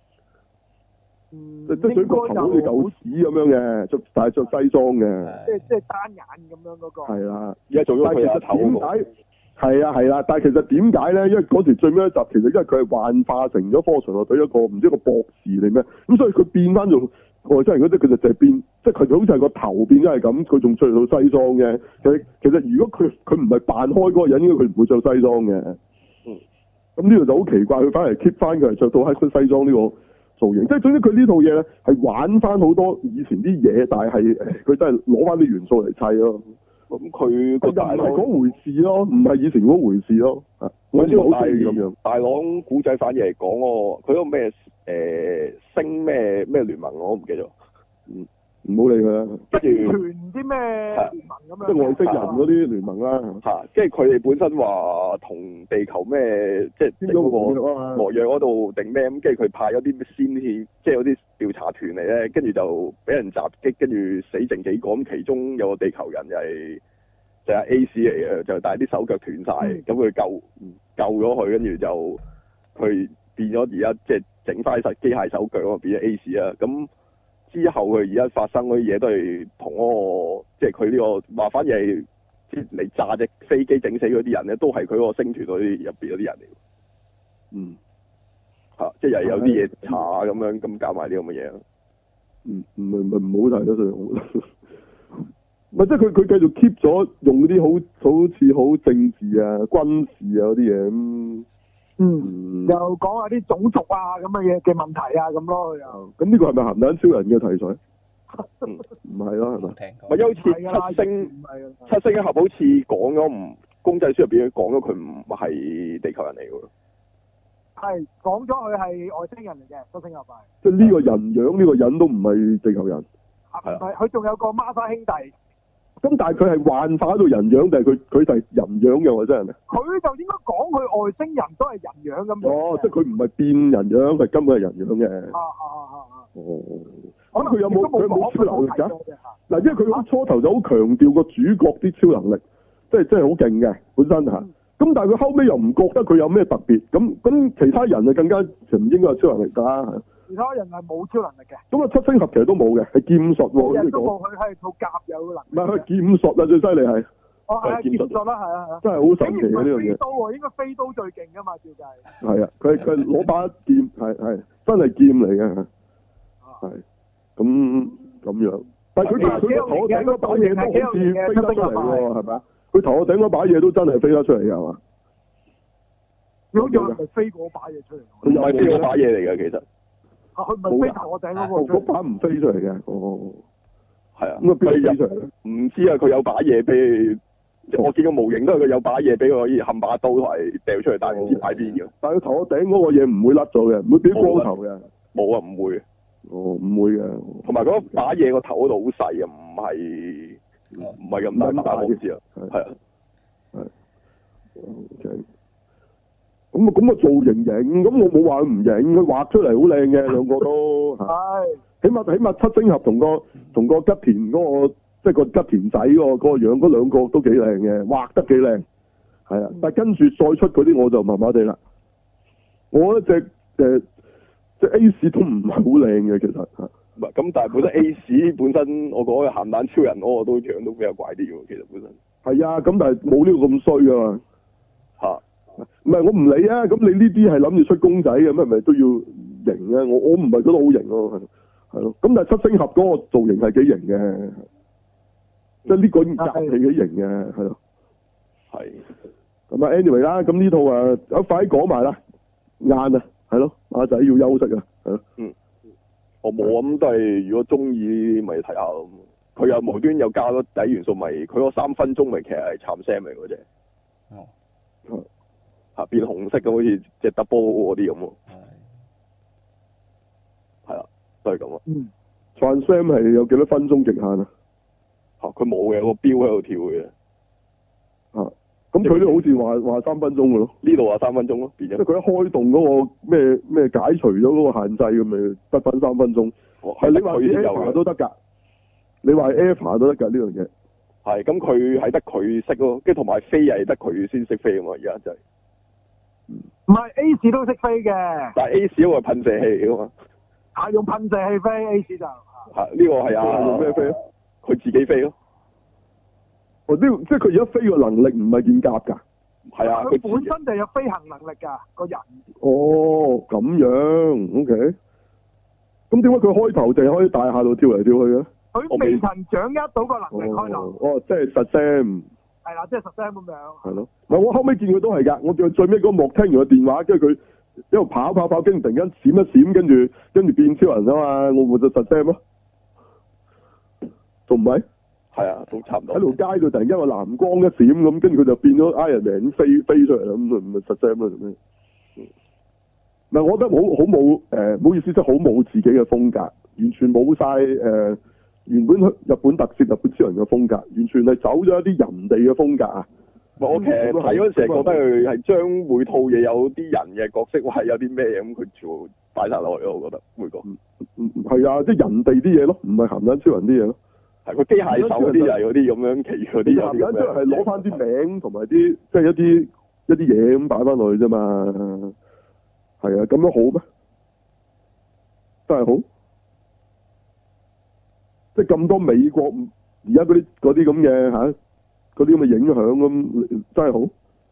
即係水個頭好似狗屎咁樣嘅，但係着西裝嘅。 即係單眼咁樣嗰個。係啦。 而家做咗佢阿頭點解？係啦，但係其實點解咧？因為嗰時最尾一集其實因為佢係幻化成咗科場樂隊一個唔知一個博士定咩，咁所以佢變翻做外星人嗰啲，佢就淨係變，即係佢好似係個頭變咗係咁，佢仲着到西裝嘅。其實如果佢唔係扮開嗰個人，應該佢唔會着西裝嘅。咁呢度就好奇怪，佢反而 keep 翻佢係着到黑色西裝呢個造型，即係總之佢呢套嘢咧係玩翻好多以前啲嘢，但係佢真係攞翻啲元素嚟砌咯。咁佢個大朗嗰回事咯，唔係以前嗰回事咯。我知好似咁樣。大朗古仔反而係講佢嗰個咩星咩聯盟我唔記得。唔好理佢啦。跟住唔知咩聯盟咁樣。即係外星人嗰啲聯盟啦。 跟住佢哋本身話同地球咩，即係整嗰個羅約嗰度定咩咁，跟住佢派咗啲先遣，即係有啲調查團嚟咧，跟住就俾人襲擊，跟住死剩幾個，咁其中有個地球人就係 A C 嚟嘅，就但係啲手腳斷晒，咁佢救咗佢，跟住就佢變咗而家即係整翻實機械手腳咁變咗 A C 啊，咁。之後佢而家發生嗰啲嘢都係同嗰個，即係佢呢個話，反而係即係嚟炸隻飛機整死嗰啲人咧，都係佢嗰個星團嗰啲入邊嗰啲人嚟。即係又有啲嘢查咁樣，咁搞埋啲咁嘅嘢。唔好睇得佢。唔係即係佢繼續 keep 咗用嗰啲好似好政治啊、軍事啊嗰啲嘢又講下啲種族啊咁嘅嘢嘅問題啊咁咯又。咁呢個係咪鹹蛋超人嘅題材？唔係咯，係咪？ 咪好似七星一俠好似講咗唔公仔書入邊講咗佢唔係地球人嚟嘅喎。 係講咗佢係外星人嚟嘅，七星一俠。 即係呢個人樣呢個人都唔係地球人。 唔係，佢仲有個孖生兄弟。 咁但係佢係幻化到人樣，定係佢就係人樣嘅外星人咧？ 佢就應該講佢外星人都係人樣咁樣。 哦，即係佢唔係變人樣，係根本係人樣嘅。咁佢有冇超能力㗎？嗱，因為佢初頭就好強調個主角啲超能力，即係好勁嘅本身嚇。咁但係佢後尾又唔覺得佢有咩特別。咁其他人就更加唔應該有超能力㗎。 其他人係冇超能力嘅。咁七星俠其實都冇嘅，係劍術喎。 人都冇，佢係套甲有能力。 唔係佢劍術啊，最犀利係。 係劍術啦，係。 真係好神奇嘅呢樣嘢。 飛刀喎，應該飛刀最勁㗎嘛，照計。 係啊，佢攞把劍，係真係劍嚟嘅。係。咁樣。但係佢頭頂嗰把嘢都好似飛得出嚟喎，係咪啊？佢頭頂嗰把嘢都真係飛得出嚟㗎，係嘛？ 好似係飛過把嘢出嚟。 唔係飛過把嘢嚟嘅，其實。 佢唔係飛頭頂嗰個。 嗰把唔飛出嚟嘅，哦。 係啊。 咁啊飛出嚟。 唔知啊，佢有把嘢俾即係我見個模型都係佢有把嘢俾佢可以冚把刀同埋掉出嚟，但係唔知擺邊嘅。 但係佢頭個頂嗰個嘢唔會甩咗嘅，唔會變光頭嘅。 冇啊，唔會。 哦，唔會嘅。同埋嗰把嘢個頭嗰度好細啊，唔係咁大我知啊。係啊。 係。OK。咁啊造型型，咁我冇話佢唔型，佢畫出嚟好靚嘅，兩個都係。 起碼七星俠同個吉田嗰個，即係個吉田仔嗰個樣，嗰兩個都幾靚嘅，畫得幾靚。係啊，但係跟住再出嗰啲我就麻麻地啦。我覺得隻 Ace 都唔係好靚嘅，其實嚇。 唔係咁，但係本身 Ace 本身，我覺得鹹蛋超人嗰個都樣都比較怪啲喎，其實本身。係啊，咁但係冇呢個咁衰㗎嘛。 嚇！ 唔係我唔理啊，咁你呢啲係諗住出公仔嘅咩？咪都要型啊！我唔係覺得好型咯，係咯。咁但係七星俠嗰個造型係幾型嘅，即係呢個入係幾型嘅，係咯。 係。 咁啊，anyway 啦，咁呢套啊，快啲講埋啦，晏啊，係咯，阿仔要休息啊，係咯。 我冇咁都係，如果中意咪睇下咯。佢又無端又加咗第一元素，咪佢嗰3分鐘咪其實係慘 Sam 嚟嗰隻。嚇變紅色咁，好似隻 double 嗰啲咁喎。係啊，都係咁啊。 Transam 係有幾多分鐘極限啊？ 佢冇嘅，個錶喺度跳嘅。 咁佢都好似話3分鐘嘅咯。 呢度話3分鐘咯，變咗。即係佢一開動嗰個咩解除咗嗰個限制咁咪得翻3分鐘。係你話 Eva 都得㗎，你話 Eva 都得㗎呢樣嘢。 係，咁佢係得佢識咯，跟住同埋飛係得佢先識飛啊嘛，而家就係。 唔係 Ace 都識飛嘅。 但係 Ace 因為噴射器㗎嘛。 用噴射器飛 Ace 就。 呢個係啊。 用咩飛啊？ 佢自己飛咯。 即係佢而家飛嘅能力唔係劍甲㗎。 係啊， 佢本身就有飛行能力㗎，個人。 哦，咁樣 OK。咁點解佢開頭就係可以大廈度跳嚟跳去嘅？ 佢未曾掌握到個能力開頭。 即係實聲。 係啦，即係實聲咁樣。 係咯。唔係我後尾見佢都係㗎，我見佢最尾嗰幕聽完個電話，跟住佢一路跑，跟住突然間閃一閃，跟住變超人啊嘛，我咪就實聲咯。仲唔係？ 係啊，都差唔多。 喺條街度突然間個藍光一閃咁，跟住佢就變咗 Iron Man 飛出嚟啦，咁咪實聲咯，做咩？唔係，我覺得好冇唔好意思，即係好冇自己嘅風格，完全冇晒原本日本特攝、日本超人嘅風格，完全係走咗一啲人哋嘅風格啊！ 我其實睇嗰陣時覺得佢係將每套嘢有啲人嘅角色，係有啲咩咁，佢全部擺晒落去咯。我覺得每個係啊，即係人哋啲嘢咯，唔係鹹蛋超人啲嘢咯。係佢機械手嗰啲就係嗰啲咁樣，其餘嗰啲鹹蛋超人係攞翻啲名同埋啲即係一啲嘢咁擺翻落去啫嘛。係啊，咁樣好咩？真係好？即係咁多美國而家嗰啲咁嘅嗰啲咁嘅影響咁，真係好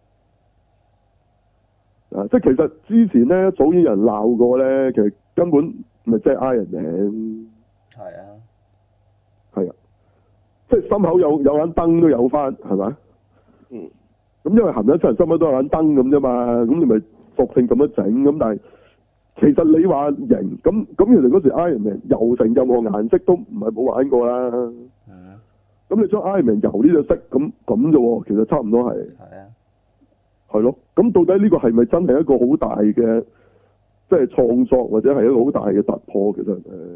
啊！即係其實之前咧，早已有人鬧過咧，其實根本咪即係 Iron Man。 係啊， 係啊，即係心口有盞燈都有翻，係咪？咁因為鹹蛋超人心口都有盞燈咁啫嘛，咁你咪索性咁樣整咁，但係其實你話型咁，其實嗰時 Iron Man 油成任何顏色都唔係冇玩過啦。咁你將 Iron Man 油呢隻色咁啫喎，其實差唔多係。係啊。係咯，咁到底呢個係咪真係一個好大嘅，即係創作或者係一個好大嘅突破？其實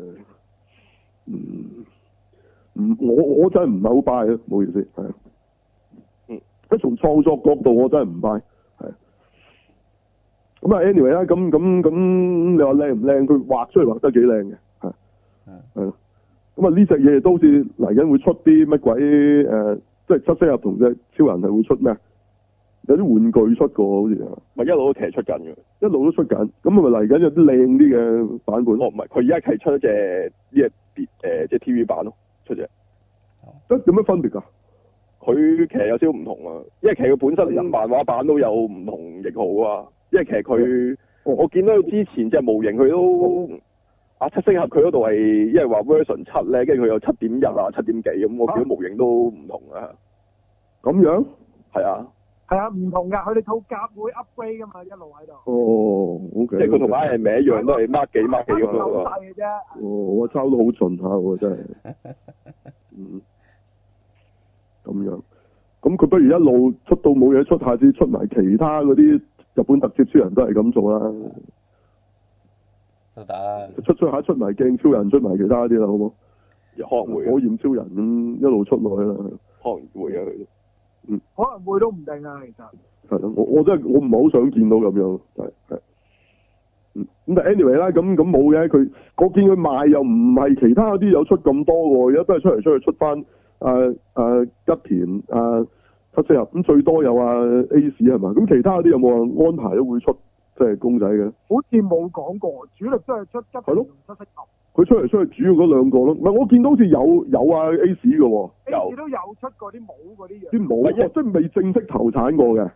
我真係唔係好 buy 啊，唔好意思，係啊。即從創作角度，我真係唔 buy，係。咁啊，anyway 啦，咁你話靚唔靚？佢畫出嚟畫得幾靚嘅，係。係咯。咁啊，呢隻嘢都好似嚟緊會出啲乜鬼即係七星俠同隻超人係會出咩？有啲玩具出過好似啊。咪一路都其實出緊嘅，一路都出緊。咁咪嚟緊有啲靚啲嘅版本。哦，唔係，佢而家係出一隻呢隻即係 TV 版咯，出隻。有咩分別㗎？佢其實有少少唔同啊，因為其實佢本身漫畫版都有唔同型號啊。因為其實佢，我見到之前隻模型佢都。七星俠佢嗰度係，因為話 version 7咧，跟住佢有7.1啊、7.幾咁，我見到模型都唔同啊。咁樣？係啊。係啊，唔同㗎，佢哋套甲會 upgrade 㗎嘛，一路喺度。哦，OK。即係佢同 Iron Man 一樣，都係 mark 幾咁樣。好細嘅啫。哦，我抄到好盡下喎，真係。咁樣。 咁佢不如一路出到冇嘢出，下次出埋其他嗰啲日本特攝超人都係咁做啦。 都得。 出下出埋鏡超人，出埋其他啲啦，好冇？ 可能會火焰超人咁一路出落去啦。 可能會啊， 可能會都唔定啊，其實。 係咯，我真係我唔係好想見到咁樣，係。咁但 anyway 啦，咁冇嘅，佢我見佢賣又唔係其他嗰啲有出咁多喎，而家都係出嚟出去出翻吉田七色合，咁最多有Ace 係嘛？咁其他嗰啲有冇安排都會出即係公仔嘅？ 好似冇講過，主力都係出吉田同七色合。 佢出嚟出去主要嗰兩個咯，唔係我見到好似有Ace 嘅喎。 Ace 都有出過啲帽嗰啲樣。 啲帽即係未正式投產過嘅。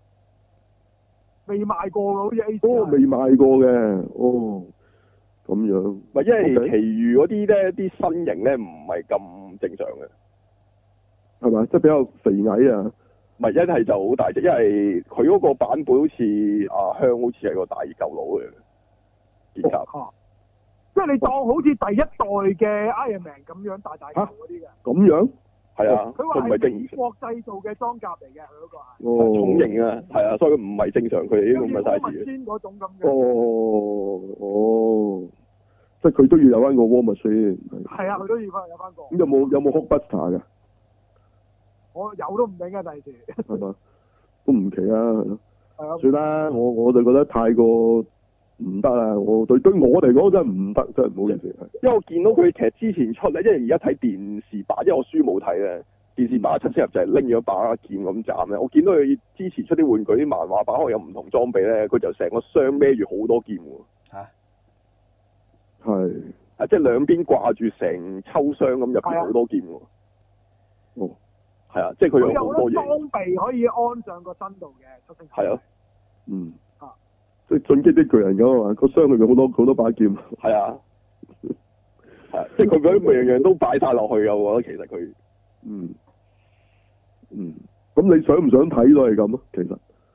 未賣過嘅，好似 Ace。 哦，未賣過嘅，哦，咁樣。 唔係因為其餘嗰啲咧，啲身形咧唔係咁正常嘅， 係咪？即係比較肥矮啊？ 唔係一係就好大隻，因為佢嗰個版本好似阿香好似係個大嚿佬嘅結構。 即係你當好似第一代嘅 Iron Man 咁樣大嚿嗰啲嘅。 咁樣？ 係啊， 佢話唔係正常。 美國製造嘅裝甲嚟嘅，佢嗰個係。 哦。 重型啊，係啊，所以唔係正常，佢哋呢個唔係 size 嘅。嗰種咁嘅。 哦，即係佢都要有翻個 War Machine。 係啊，佢都要有翻個。 咁有冇 Hulkbuster 嘅？ 我有都唔定嘅第時。 係嘛？都唔奇啊， 係啊。 算啦，我就覺得太過。唔得啊！我對我嚟講真係唔得，真係唔好意思。 因為我見到佢其實之前出咧，因為而家睇電視版，因為我書冇睇咧，電視版七色合就係拎咗把劍咁斬咧。我見到佢之前出啲玩具啲漫畫版，可能有唔同裝備咧，佢就成個箱孭住好多劍喎。 嚇！ 係。 即係兩邊掛住成抽箱咁，入邊好多劍喎。 哦。 係啊，即係佢有好多嘢。 裝備可以安上個身度嘅，七色合。 係啊。 嗯。即係進擊啲巨人咁啊嘛，個箱裏面好多把劍。 係啊，係，即係佢嗰啲樣樣都擺晒落去啊！我覺得其實佢， 咁你想唔想睇都係咁咯？其實，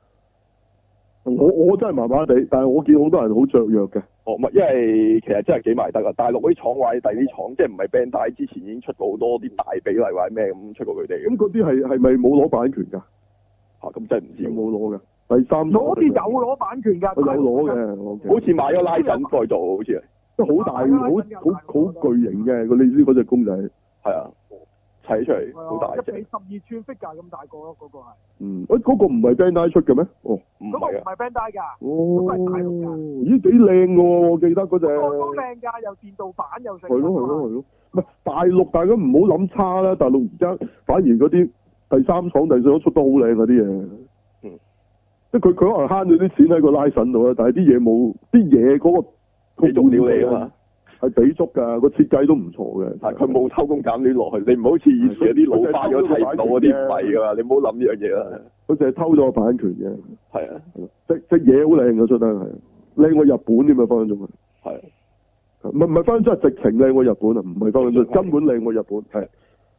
我真係麻麻地，但係我見好多人好雀躍嘅。 哦，唔係，因為其實真係幾賣得啊！大陸嗰啲廠或者第啲廠，即係唔係 Bandai 之前已經出過好多啲大比例或者咩咁出過佢哋。 咁嗰啲係咪冇攞版權㗎？ 咁真係唔知。 有冇攞㗎？第三嗰啲有攞版權㗎， 有攞嘅， 好似買咗拉神再做，好似係， 即係好大，好巨型嘅，你知嗰隻公仔係啊，砌出嚟好大隻， 一比12寸 figure咁大個咯，嗰個係。 嗰個唔係 Bandai 出嘅咩？哦， 唔係啊， 唔係 Bandai 㗎， 哦，咦幾靚㗎喎！我記得嗰隻。 都靚㗎，又電動版又成。 係咯，唔係大陸，大家唔好諗差啦。大陸而家反而嗰啲第三廠、第四廠出得好靚嗰啲嘢。即係佢可能慳咗啲錢喺個拉神度啦，但係啲嘢冇啲嘢嗰個俾足料你啊嘛， 係俾足㗎，個設計都唔錯嘅。 但係佢冇偷工減料落去，你唔好似以前啲老花咗睇唔到嗰啲唔係㗎嘛，你唔好諗呢樣嘢啦。佢淨係偷咗個版權嘅。 係啊， 隻嘢好靚嘅出得係，靚過日本添啊分分鐘係。係。唔係分分鐘係直情靚過日本啊，唔係分分鐘根本靚過日本係。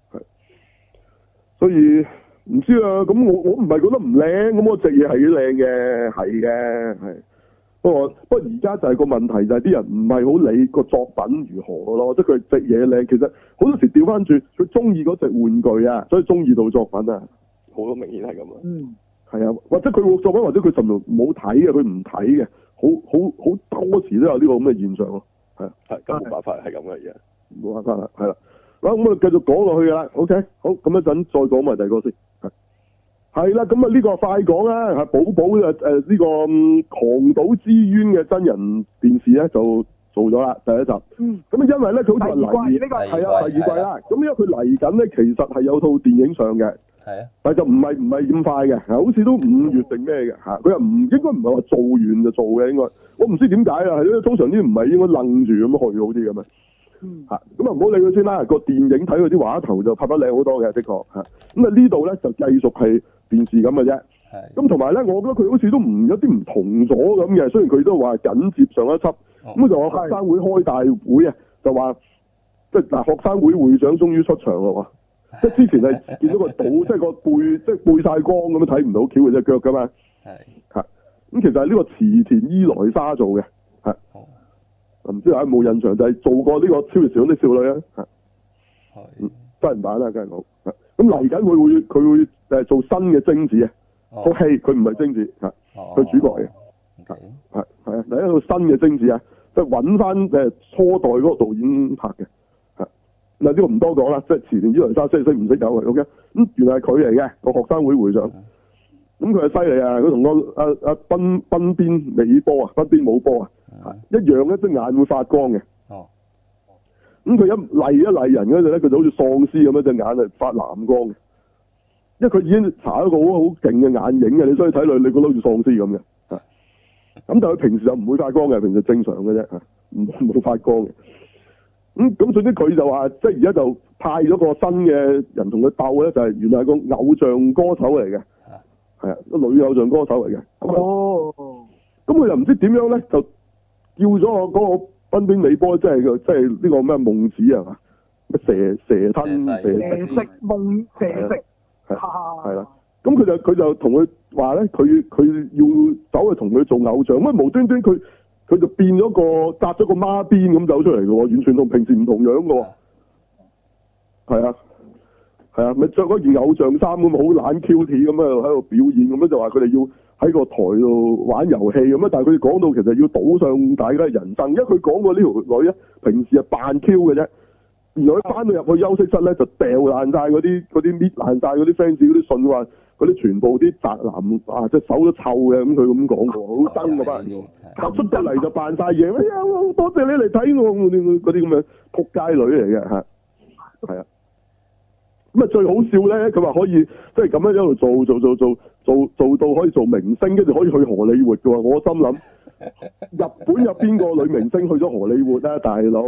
所以。唔知啊，咁我唔係覺得唔靚，咁我隻嘢係幾靚嘅，係嘅，係。不過而家就係個問題就係啲人唔係好理個作品如何咯，即係佢隻嘢靚，其實好多時調翻轉，佢中意嗰隻玩具啊，所以中意到作品啊。好多明顯係咁啊。係啊，或者佢個作品或者佢甚至冇睇嘅，佢唔睇嘅，好多時都有呢個咁嘅現象咯。係。係，咁冇辦法係咁嘅嘢。冇辦法啦，係啦。咁我哋繼續講落去㗎啦 ，OK， 好，咁一陣再講埋第二個先，係啦，咁啊呢個快講啦，係寶寶呢個狂賭之淵嘅真人電視咧就做咗啦第一集，咁因為咧佢好似嚟係啊第二季啦，咁因為佢嚟緊咧其實係有套電影上嘅，係啊，但係就唔係咁快嘅，好似都5月定咩嘅嚇，佢又應該唔係話做完就做嘅應該，我唔知點解啊，係咯，通常啲唔係應該愣住咁去好啲嘅咩？咁啊唔好理佢先啦，個電影睇佢啲畫頭就拍得靚好多嘅，的確嚇。咁啊呢度咧就繼續係電視咁嘅啫。咁同埋咧，我覺得佢好似都有啲唔同咗咁嘅。雖然佢都話緊接上一輯，咁就話學生會開大會啊，就話即係嗱學生會會長終於出場啦喎。即係之前係見到個島，即係個背，即係背晒光咁樣睇唔到翹佢隻腳噶嘛。咁其實係呢個池田伊萊莎做嘅。唔知大家有冇印象，就係做過呢個超越時空的少女啊，真人版啦，梗係好。 咁嚟緊佢會做新嘅貞子啊，套戲佢唔係貞子嚇，佢主角嚟嘅，係啊，嚟一套新嘅貞子啊，即係揾翻初代嗰個導演拍嘅，嗱呢個唔多講啦，即係前年伊萊莎識唔識有嘅 OK， 咁原來係佢嚟嘅個學生會會長，咁佢係犀利啊，佢同個阿濱邊美波啊，濱邊舞波啊，一樣咧，隻眼會發光嘅。咁佢一麗人嗰陣咧，佢就好似喪屍咁樣，隻眼係發藍光嘅。因為佢已經搽一個好勁嘅眼影嘅，你所以睇落你覺得好似喪屍咁嘅。咁但係佢平時就唔會發光嘅，平時正常嘅啫，冇發光嘅。咁總之佢就話，即係而家就派咗個新嘅人同佢鬥咧，就係原來係個偶像歌手嚟嘅，係啊，個女偶像歌手嚟嘅。咁佢又唔知點樣咧，就叫咗我嗰個濱邊美波，即係呢個咩夢子啊嘛，咩蛇吞蛇食夢蛇食， 係啦。咁佢就同佢話咧，佢要走去同佢做偶像，咁啊無端端佢就變咗個紮咗個孖辮咁走出嚟嘅喎，完全同平時唔同樣嘅喎。係啊，咪着嗰件偶像衫咁好懶 Q T 咁喺度表演，咁樣就話佢哋要喺個台度玩遊戲咁啊！但係佢哋講到其實要賭上大家嘅人生，因為佢講過呢條女咧平時係扮 Q 嘅啫，原來佢翻到入去休息室咧就掉爛晒嗰啲搣爛晒嗰啲 fans 嗰啲信，話嗰啲全部啲宅男啊，隻手都臭嘅，咁佢咁講過，好憎嗰班人嘅，出得嚟就扮晒嘢，哎呀，多謝你嚟睇我嗰啲咁嘅仆街女嚟嘅嚇，係啊。咁啊最好笑咧，佢話可以即係咁樣一路做到可以做明星，跟住可以去荷里活嘅喎。我心諗日本有邊個女明星去咗荷里活啊，大佬？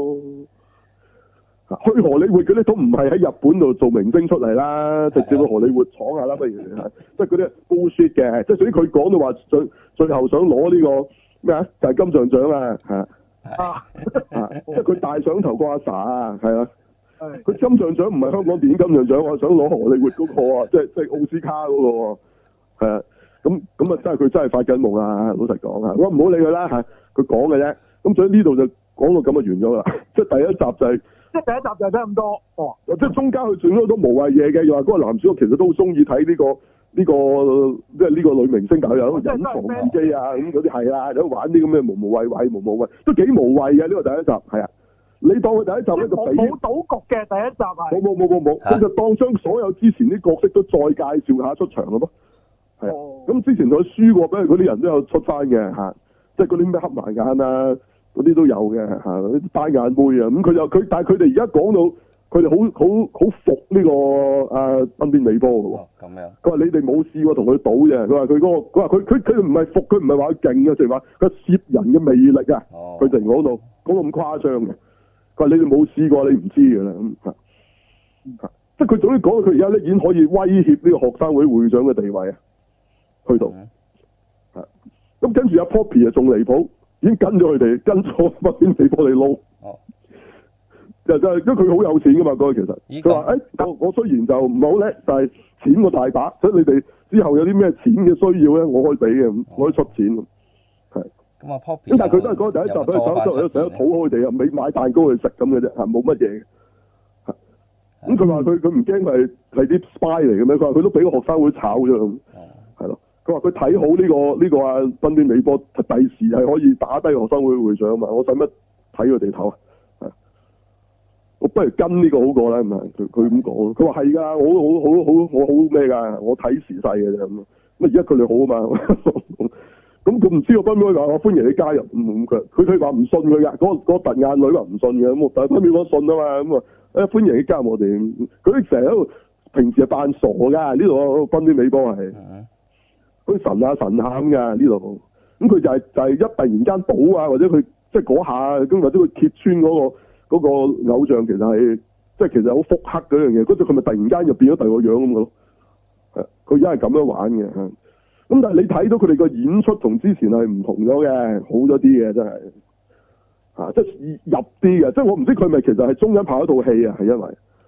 去荷里活嗰啲都唔係喺日本度做明星出嚟啦，直接去荷里活闖下啦，不如即係嗰啲 bullshit 嘅，即係所以佢講到話最後想攞呢個咩啊，就係金像獎啊，即係佢大想頭個阿 Sa 啊，係啊。佢金像獎唔係香港電影金像獎，我想攞荷里活嗰個啊，即係奧斯卡嗰個喎，係啊，咁啊真係佢真係發緊夢啊！老實講啊，我唔好理佢啦嚇，佢講嘅啫。咁所以呢度就講到咁就完咗啦。即係第一集就係， 即係第一集就係得咁多。哦， 即係中間佢轉咗好多無謂嘢嘅，又話嗰個男主角其實都好中意睇呢個即係呢個女明星，但係有隱藏自己啊咁嗰啲係啊，有玩啲咁嘅無謂，都幾無謂嘅呢個第一集係啊。你當佢第一集咧就俾冇賭局嘅第一集係冇，佢就當將所有之前啲角色都再介紹下出場咯噃，係啊。咁之前佢輸過俾佢嗰啲人都有出翻嘅嚇，即係嗰啲咩黑埋眼啊嗰啲都有嘅嚇，啲單眼妹啊咁但係佢哋而家講到佢哋好服呢個濱邊美波嘅喎。 咁樣。佢話你哋冇試過同佢賭嘅，佢話佢唔係服，佢唔係話佢勁嘅，就係話佢攝人嘅魅力啊。佢就講到咁誇張嘅。佢話你哋冇試過，你唔知㗎啦咁即係佢總之講到佢而家咧已經可以威脅呢個學生會會長嘅地位啊，去到咁跟住阿 Poppy 啊仲離譜，已經跟咗佢哋，跟咗濱邊美波嚟撈。就因為佢好有錢㗎嘛，嗰個其實佢話我雖然就唔係好叻，但係錢我大把，所以你哋之後有啲咩錢嘅需要咧，我可以俾嘅，我可以出錢咁係。 咁啊 Poppy 咁但係佢都係講第一集佢走出嚟成日討好佢哋啊，未買蛋糕去食咁嘅啫嚇，冇乜嘢嘅。咁佢話佢唔驚係啲 spy 嚟嘅咩？佢話佢都俾個學生會炒咗咁，係咯。佢話佢睇好呢個啊濱邊美波，第時係可以打低學生會會長啊嘛。我使乜睇佢哋頭啊？我不如跟呢個好過啦，唔係佢咁講。佢話係㗎，我好咩㗎？我睇時勢嘅啫咁。咁而家佢哋好啊嘛。咁佢唔知個濱邊話我歡迎你加入，佢話唔信佢㗎，嗰個突眼女話唔信嘅，咁但係濱邊我信啊嘛，咁啊歡迎你加入我哋，佢成日喺度平時係扮傻㗎，呢度濱邊美波係，佢神下神下咁㗎呢度，咁佢就係一突然間倒啊，或者佢即係嗰下，咁或者佢揭穿嗰個偶像其實係即係其實好腹黑嗰樣嘢，嗰陣佢咪突然間就變咗第二個樣咁嘅咯，係佢而家係咁樣玩嘅嚇。咁但係你睇到佢哋個演出同之前係唔同咗嘅，好咗啲嘅真係，即係入啲嘅，即係我唔知佢咪其實係中間拍一套戲啊，係因為，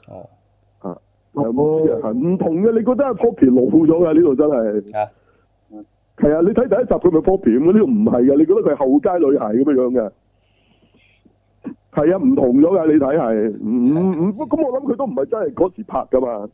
唔同嘅，你覺得係 Poppy 老咗嘅呢度真係，係啊，你睇第一集佢咪 Poppy 咁，呢度唔係嘅，你覺得佢係後街女孩咁樣嘅，係啊，唔同咗嘅，你睇係，咁我諗佢都唔係真係嗰時拍噶嘛。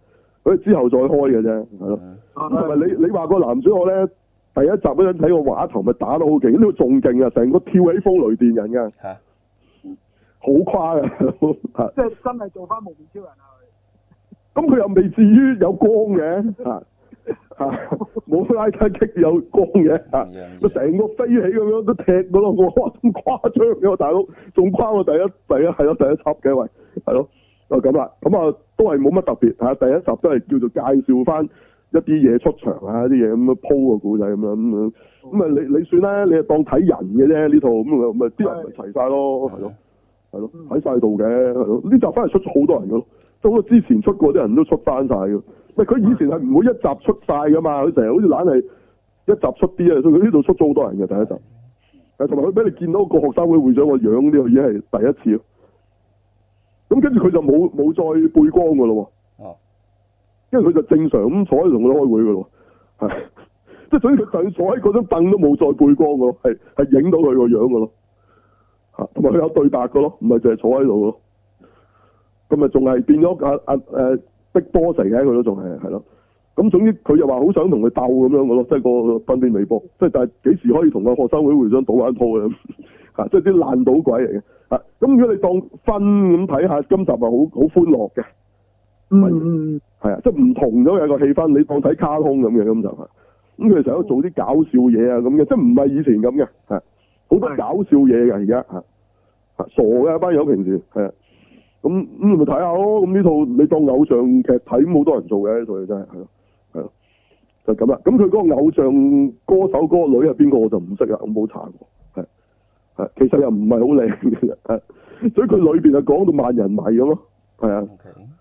佢之後再開嘅啫，係咯。咁同埋你話個男主角咧，第一集嗰陣睇個畫頭咪打得好勁，呢個仲勁啊，成個跳起風雷電人㗎，好誇㗎， 即係真係做翻無面超人啊！ 咁佢又未至於有光嘅，冇拉卡擊有光嘅，佢成個飛起咁樣都踢到咯，哇咁誇張嘅大佬，仲誇過第一輯嘅喂，係咯，就咁啦，咁啊都係冇乜特別嚇，第一集都係叫做介紹翻一啲嘢出場啊，啲嘢咁樣鋪個故仔咁樣，咁啊你算啦，你係當睇人嘅啫呢套，咁咪啲人咪齊晒咯，係咯，喺晒度嘅，係咯，呢集翻嚟出咗好多人嘅咯。都好之前出過啲人都出翻晒嘅，喂佢以前係唔會一集出晒噶嘛，佢成日好似懶係一集出啲啊，所以佢呢度出咗好多人嘅第一集，同埋佢俾你見到個學生會會長個樣呢個已經係第一次咯，咁跟住佢就冇再背光噶咯，因為佢就正常咁坐喺度同佢開會噶咯，係，即係所以佢就坐喺嗰張凳都冇再背光噶咯，係影到佢個樣噶咯，同埋佢有對白噶咯，唔係淨係坐喺度咯。咁咪仲係變咗Big Boss嚟嘅，佢都仲係咯。咁總之佢又話好想同佢鬥咁樣嘅咯，即係個分邊美波，即係但係幾時可以同個學生會會長賭玩鋪嘅咁，即係啲爛賭鬼嚟嘅。咁如果你當分咁睇下，今集係好歡樂嘅。係啊，即係唔同咗嘅個氣氛，你當睇卡通咁嘅咁就係。咁佢成日都做啲搞笑嘢啊咁嘅，即係唔係以前咁嘅，好多搞笑嘢嘅而家傻嘅一班友平時係啊。咁你咪睇下咯，咁呢套你當偶像劇睇，咁好多人做嘅呢套嘢真係係咯，就咁啦。咁佢嗰個偶像歌手嗰個女係邊個我就唔識啦，我冇查過，係其實又唔係好靚嘅，所以佢裏邊就講到萬人迷咁咯，係啊，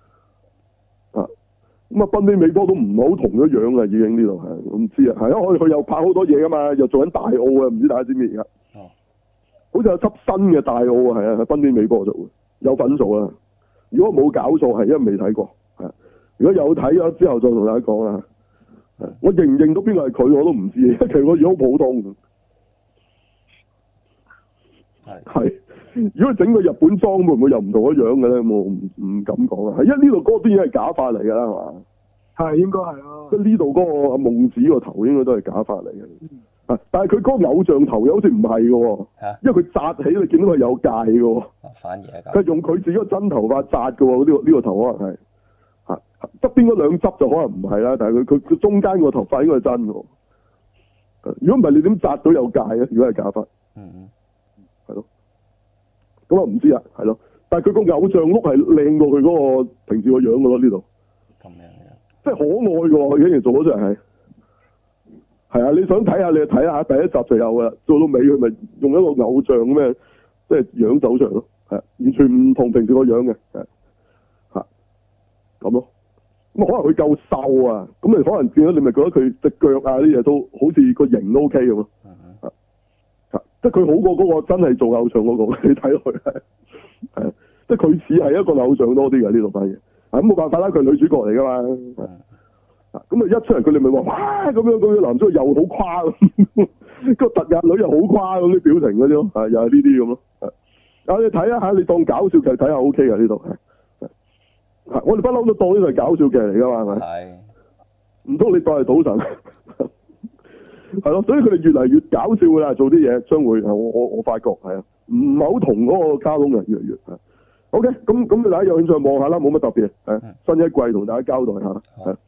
咁啊，濱邊美波都唔係好同咗樣啦，已經呢度係，我唔知啊，係啊，佢又拍好多嘢噶嘛，又做緊大澳啊，唔知大家知唔知而家？好似有輯新嘅大澳啊，係啊，係濱邊美波做嘅。有份做啦，如果冇搞錯係因為未睇過，如果有睇咗之後再同大家講啦。我認唔認到邊個係佢我都唔知，因為其實個樣好普通。係，如果整個日本裝會唔會又唔同咗樣嘅咧？我唔敢講啊，係因為呢度嗰邊已經係假髮嚟㗎啦，係嘛？ 係應該係咯。 即係呢度嗰個阿夢子個頭應該都係假髮嚟嘅。但係佢嗰個偶像頭又好似唔係嘅，因為佢紮起你見到佢有戒嘅， 反而係佢用佢自己個真頭髮紮嘅，呢個頭可能係側邊嗰兩執就可能唔係啦，但係佢中間個頭髮應該係真嘅。如果唔係你點紮到有戒咧？如果係假髮，係咯，咁啊唔知啊，係咯，但係佢個偶像碌係靚過佢嗰個平時個樣嘅咯，呢度咁樣嘅，即係可愛嘅，佢竟然做咗出嚟係。係啊，你想睇下你就睇下，第一集就有噶啦，做到尾佢咪用一個偶像咩，即係樣走上咯，係完全唔同平時個樣嘅，係咁咯。咁可能佢夠瘦啊，咁你可能見到你咪覺得佢隻腳啊啲嘢都好似個型都 OK 咁咯，即係佢好過嗰個真係做偶像嗰個，你睇落去係，即係佢似係一個偶像多啲嘅呢度反而，咁冇辦法啦，佢係女主角嚟噶嘛。咁啊！一出嚟佢哋咪話哇咁樣，男主角又好誇咁，個特日女又好誇咁啲表情嗰啲咯，又係呢啲咁咯。你睇一下，你當搞笑劇睇下 OK 嘅呢度，我哋不嬲都當呢個係搞笑劇嚟噶嘛，係咪？係。唔通你當係賭神？係咯，所以佢哋越嚟越搞笑噶啦，做啲嘢將會我發覺係啊，唔係好同嗰個卡通嘅越嚟越係。OK，咁大家有興趣望下啦，冇乜特別，新一季同大家交代下。